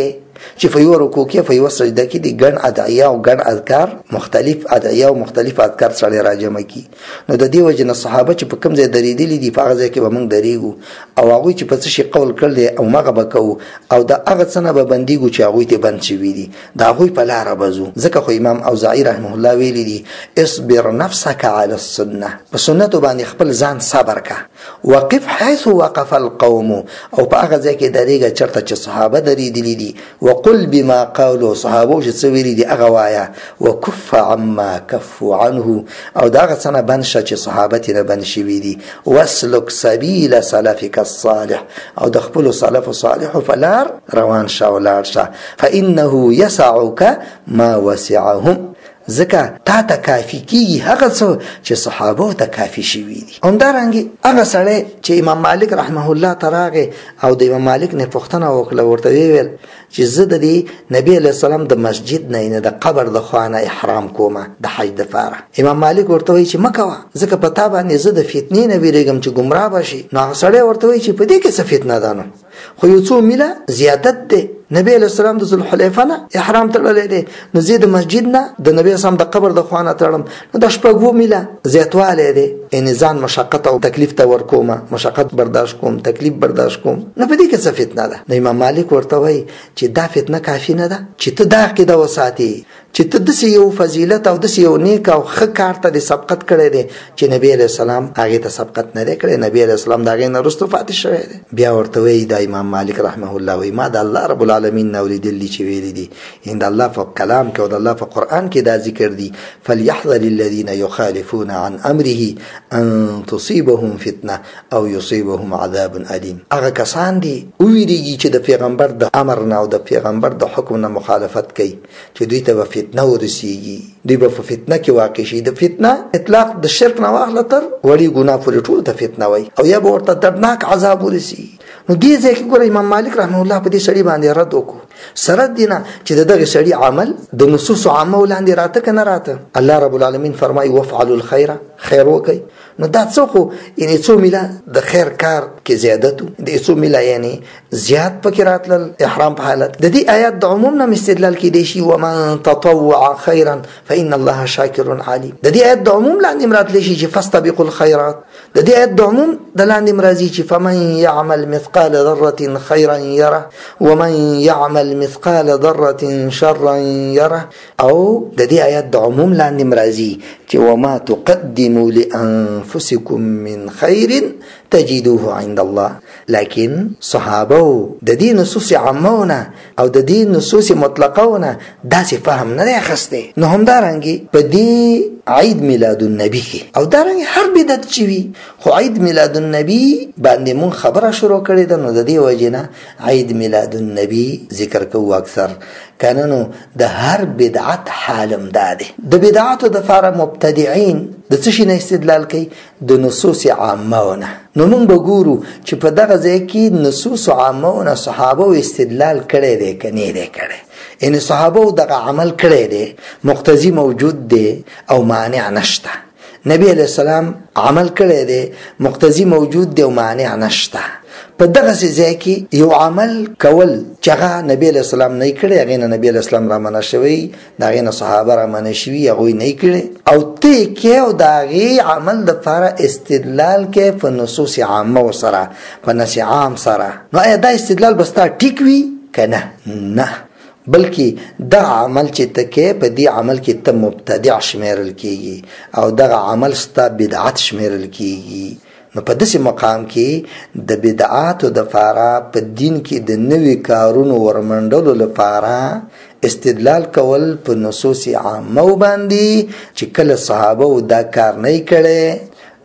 چې په یو رکوع کې په یو سجده کې د ګڼ ادعیه او ګڼ اذکار مختلف ادعیه او مختلف اذکار سره راجمع کی. نو د دې وجه نه صحابه چې په کوم ځای درېدلي دي په هغه ځای کې به موږ درېږو او هغوی چې په څه شي قول کړل او مغه به کوو او د هغه څه نه به بندېږو چې هغوی ته بند شوي دي د هغوی په لاره به ځو. ځکه خو امام اوزاعي رحمه الله ویلي دي اصبر نفسك على السنه، په سنتو باندې خپل ځان صبر کا، وقف حيث وقف القوم، او په هغه ځای کې درېږه چېرته چې صحابه درېدلي دي، وقل بما قالوا، صحابو چې څه ویلي دي هغه وایه، وکف عما کفوا عنه، او د هغه څه نه بند شه چې صحابه ترې بند شوي دي، واسلک سبیل سلفک الصالح، او د خپلو سلفو صالحو په لار روان شه او لاړ شه، فانه یسعک ما وسعهم، ځکه تا ته کافي کیږي هغه څه چې صحابو ته کافي شوي دي. همدارنګې هغه سړی چې امام مالک رحمه الله ته راغی او د امام مالک نه پوښتنه وکړه، ورته ویل چې زه د دې نبي علیه السلام د مسجد نه د قبر د خوا نه احرام کومه د حج دپاره. امام مالک ورته وایي چې مه کوه، ځکه په تا باندې زه د فتنې نه ویرېږم چې ګمراه به شي. نو هغه سړی ورته وایي چې په دې کې څه فتنه ده، نو خو یو څو میله زیادت دی. نبی علیہ السلام د ذوالحلیفه نه احرام تړلی دی، نو زه د مسجد نه د نبی اسلام د قبر د خوا نه تړم، نو د شپږو میله زیاتوالی دی. یعنې ځان مشقت او تکلیف ته ورکومه، مشقت برداشت کوم، تکلیف برداشت کوم، نو په دې کې څه فتنه ده؟ نو امام مالک ورته وایي چې دا فتنه کافي نه ده چې ته دا عقیده وساتې چې ته داسې یو فضیلت او داسې یو نیک او ښه کار ته دې سبقت کړی دی چې نبی علیه السلام هغې ته سبقت نه دی کړی، نبی علیه السلام د هغې نه وروسته پاتې شوی دی. بیا ورته وایي دا امام مالک رحمه الله وایي ما د الله رب العالمین نه اورېدلي چې ویلي دي، د الله په کلام کې او د الله په قرآن کې دا ذکر دي، فلیحذر الذین یخالفون عن امره ان تصیبهم فتنه او یصیبهم عذاب علیم. هغه کسان دي وویرېږي چې د پیغمبر د امر نه او د پیغمبر د حکم نه مخالفت کوي چې دوی ته به فتنه ورسیږي، دوی به په فتنه کې واقع شي. د فتنه اطلاق د شرک نه واخله تر وړي ګناه پورې ټولو ته فتنه وایي، او یا به ورته دردناک عذاب ورسیږي. نو دې ځای کې ګوره امام مالک رحمه الله په دې سړي باندې رد وکړو، سره دې نه چې د دغه سړي عمل د نصوصو عامه ولاندې راته که نه راته. الله رب العالمین فرمایي وفعلوا الخیر، خیر وکئ. نو دا څه خو یعنې څو میله د خیر کار کې زیادت و، د څو میله یعنې زیات پکې راتلل احرام په حالت. د دې آیات د عموم نه استدلال کېدی شي ومن تطوع خیرا فإن الله شاکر علیم. د دې آیات د عموم لاندې راتلی شي چې فاستبقوا الخیرات. د دې آیات د عموم د لاندې راځي چې فمن یعمل مثقال ذره خیرا یره ومن یعمل مثقال ذره شرا یره. او د دې آیات د عموم لاندې راځي چې وما تقدموا لأنفسكم من خير تجدوه عند الله. لیکن صحابه د دې نصوص عامونه او د دې نصوص مطلقونه داسې فهم نه اخسته. نو همدارنګه په دې عید میلاد النبی کې او دارنګه هر بدعت چې وي، خو عید میلاد النبی باندې مون خبره شروع کړې ده، نو د دې وجنه عید میلاد النبی ذکر کوو اکثر. کنه د هر بدعت حالم داده، د بدعاتو د فار مبتدعين د څه شي نه استدلال کوي؟ د نصوص عامهونه. نو موږ به ګورو چې په دغه ځای کې نصوص عامهونه صحابه استدلال کړی دی که نه دی کړی. یعنې صحابه دغه عمل کړی دی، مقتضي موجود دی او مانع نشته. نبی علیه السلام عمل کړی دی، مقتضي موجود دی او مانع نشته. په دغه ځای کې یو عمل کول چې هغه نبی علیه السلام نه کړی، هغې نه نبی علیه السلام را منع شوی، د هغې نه صحابه را منع شوي، هغوی نه کړی، او ته کې او د هغې عمل دپاره استدلال کې په نصوص عامه ورسره، په نص عام سره. نو آیا دا استدلال به ستا ټیک وي که نه؟ نه، بلکې دا عمل چې ته کې په دې عمل کې ته مبتدع شمیرل کېږي او دغه عمل ستا بدعت شمیرل کېږي. نو په داسې مقام کې د بدعاتو دپاره په دین کې د نوي کارونو ورمنډلو لپاره استدلال کول په نصوص عامه باندې چې کله صحابه دا کار نه کړي،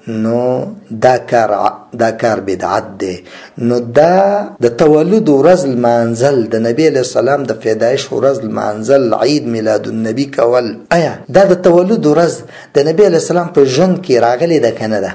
نو دا کار بدعت دی. نو دا د تولد ورځ لمانځل، د نبی علیه السلام د پیدایش ورځ لمانځل، عید میلاد النبی کول، آیا دا د تولد ورځ د نبی علیه السلام په ژوند کې راغلی ده که نه ده؟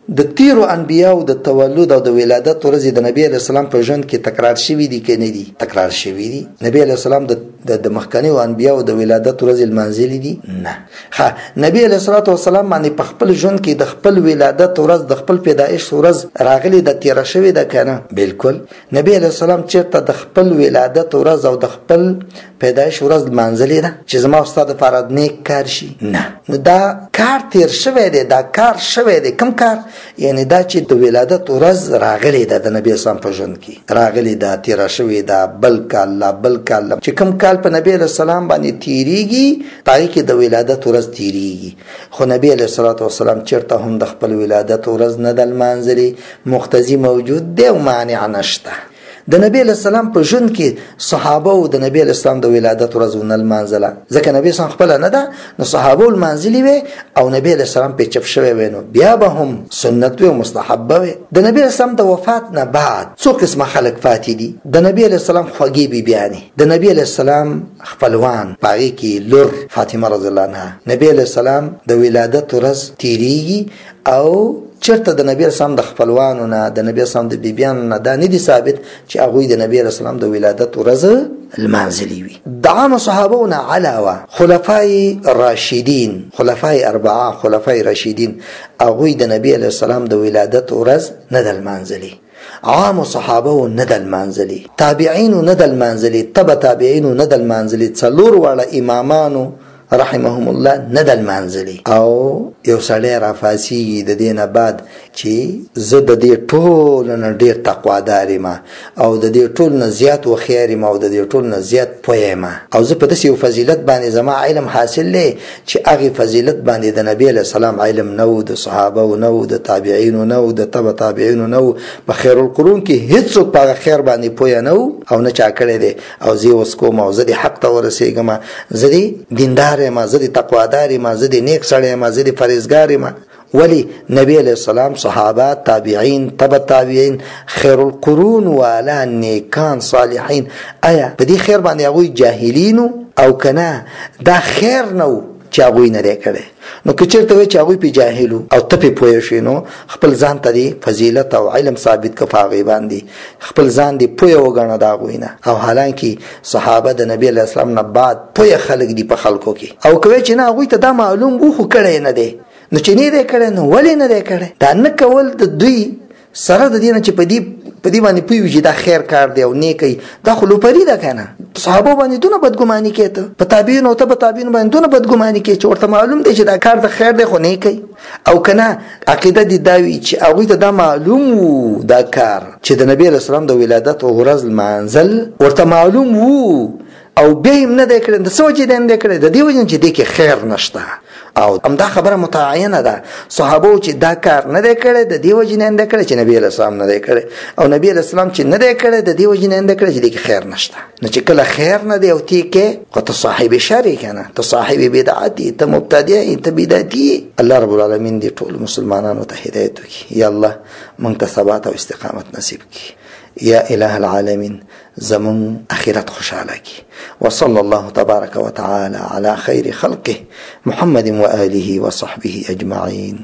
د تیرو انبیاو د تولد او د ولادت ورځې د نبی علیه السلام په ژوند کې تکرار شوي دي که نه دي؟ تکرار شوي دي. نبی علیه السلام د مخکنیو انبیاو د ولادت ورځې لمانځلي دي؟ نه. نبی علیه السلام باندې په خپل ژوند کې د خپل ولادت ورځ د خپل پیدایش ورځ راغلي ده، تیره شوې ده که نه؟ بالکل. نبی علیه السلام چېرته د خپل ولادت ورځ او د خپل پیدایش ورځ لمانځلې ده چې زما او ستا دپاره نیک کار شي؟ نه. نو دا کار تیر شوی دی، دا کار شوی دی. کوم کار؟ یعنی دا چې د ولادت ورځ راغلی ده د نبی اسلام په ژوند کې راغلی ده، تیره شوې ده، بل کال لا بل کال لا. چې کوم کال په نبی علیه السلام باندې تیریږي په هغې کې د ولادت ورځ تیریږي. خو نبی علیه السلام چېرته هم د خپل ولادت ورځ نه ده لمانځلې. مقتضي موجود دی او مانع نشته. د نبی علیه السلام په ژوند کې صحابه او د نبی علیه السلام د ولادت ورځ ونه لمانځله، ځکه نبی اسلام خپله نه ده، نو صحابه لمانځلې وې او نبی علیه السلام پې چپ شوی وی، نو بیا به هم سنت وي او مستحبه وي. د نبی علیه السلام د وفات نه بعد څو قسمه خلک پاتې دي. د نبی علیه السلام خوږې بیبیانې، د نبی علیه السلام خپلوان، په هغې کې لور فاطمه رضی الله عنها. نبی علیه السلام د ولادت ورځ تیریږي او چرته د نبی اسلام د خپلوانو نه، د نبی اسلام د بیبیانو نه دا نه دي ثابت چې هغوی د نبی اسلام د ولادت ورځ لمانځلې وي. د عامو صحابو نه علاوه خلفای راشدین، خلفای اربعه، خلفای راشدین، هغوی د نبی علیه السلام د ولادت ورځ نه ده لمانځلې. عامو صحابو نه ده لمانځلې، تابعینو نه ده لمانځلې، تبع تابعینو نه ده لمانځلې، څلور واړه امامانو رحمهم الله نه ده لمانځلې. او یو سړی رافاسیږي د دې نه بعد چې زه د دې ټولو نه ډېر تقوادار یم او د دې ټولو نه زیات هوښیار یم او د دې ټولو نه زیات پوه یم، او زه په داسې یو فضیلت باندې زما علم حاصل دی چې هغې فضیلت باندې د نبي علیه السلام علم نه و، د صحابهو نه و، د تابعینو نه و، د تبع تابعینو نه و. په خیر القرون کې هېڅوک په هغه خیر باندې پوه نه و او نه چا کړی دی. او زه یې اوس کوم او زه دې حق ته ورسېږم، زه دې دیندار یم، زه دې تقوادار یم، زه دې نیک سړی یم، زه دې پرهیزګار یم. ولی نبی علیہ السلام، صحابه، تابعین، تبع تابعین، خیر القرون والا، نیکان، صالحین، آیا په دې خیر باندې هغوی جاهلینو او کنه دا خیر نه چې هغوی نه دی کړی؟ نو که چېرته وایي چې هغوی پې جاهلو او ته پې پوه شوې، نو خپل ځان ته دې فضیلت او علم ثابت که په هغې باندې، خپل ځان دې پوه وګڼه د هغوی نه. او حالانکې صحابه د نبي علیه السلام نه بعد پوه خلک دي په خلکو کې. او که وایي چې نه هغوی ته دا معلوم و خو کړی نه دی، نو چې نه دی کړی نو ولې نه دی کړی؟ دا نه کول د دوی سره د دې نه چې په دې باندې پوه چې دا خیر کار دی او نیکی، دا خو لوپري ده که نه؟ صحابو باندې دونه بدګماني کېده، په تابعینو او تبع تابعینو باندې دونه بدګماني کې چې ورته معلوم دی چې دا کار د خیر دی خو نیکی. او که نه عقیده دې دا وي چې هغوی ته دا معلوم و دا کار چې د نبي علیه السلام د ولادت ورځ لمانځل ورته معلوم و او بیا یې نه دی کړی، د څه وجې دی نه دی کړی؟ د دې وجې چې دې کې خیر نشته. او همدا خبره متعینه ده، صحابو چې دا کار نه دی کړی د دې وجې نه دی کړی چې نبي علیه السلام نه دی کړی، او نبي علیه السلام چې نه دی کړی د دې وجې نه دی کړی چې دې کې خیر نشته. نو چې کله خیر نه دی او تی کې خو ته صاحب شر یې که نه، ته صاحب بدعت یې، ته مبتدع یې، ته بدعتي یې. الله رب العالمین دې ټولو مسلمانانو ته هدایت وکړي. یا الله موږ ته ثبات او استقامت نصیب کړي. یا اله العالمین زمون اخرت خوشحاله کی. وصلى الله تبارك وتعالى على خير خلقه محمد وآله وصحبه أجمعين.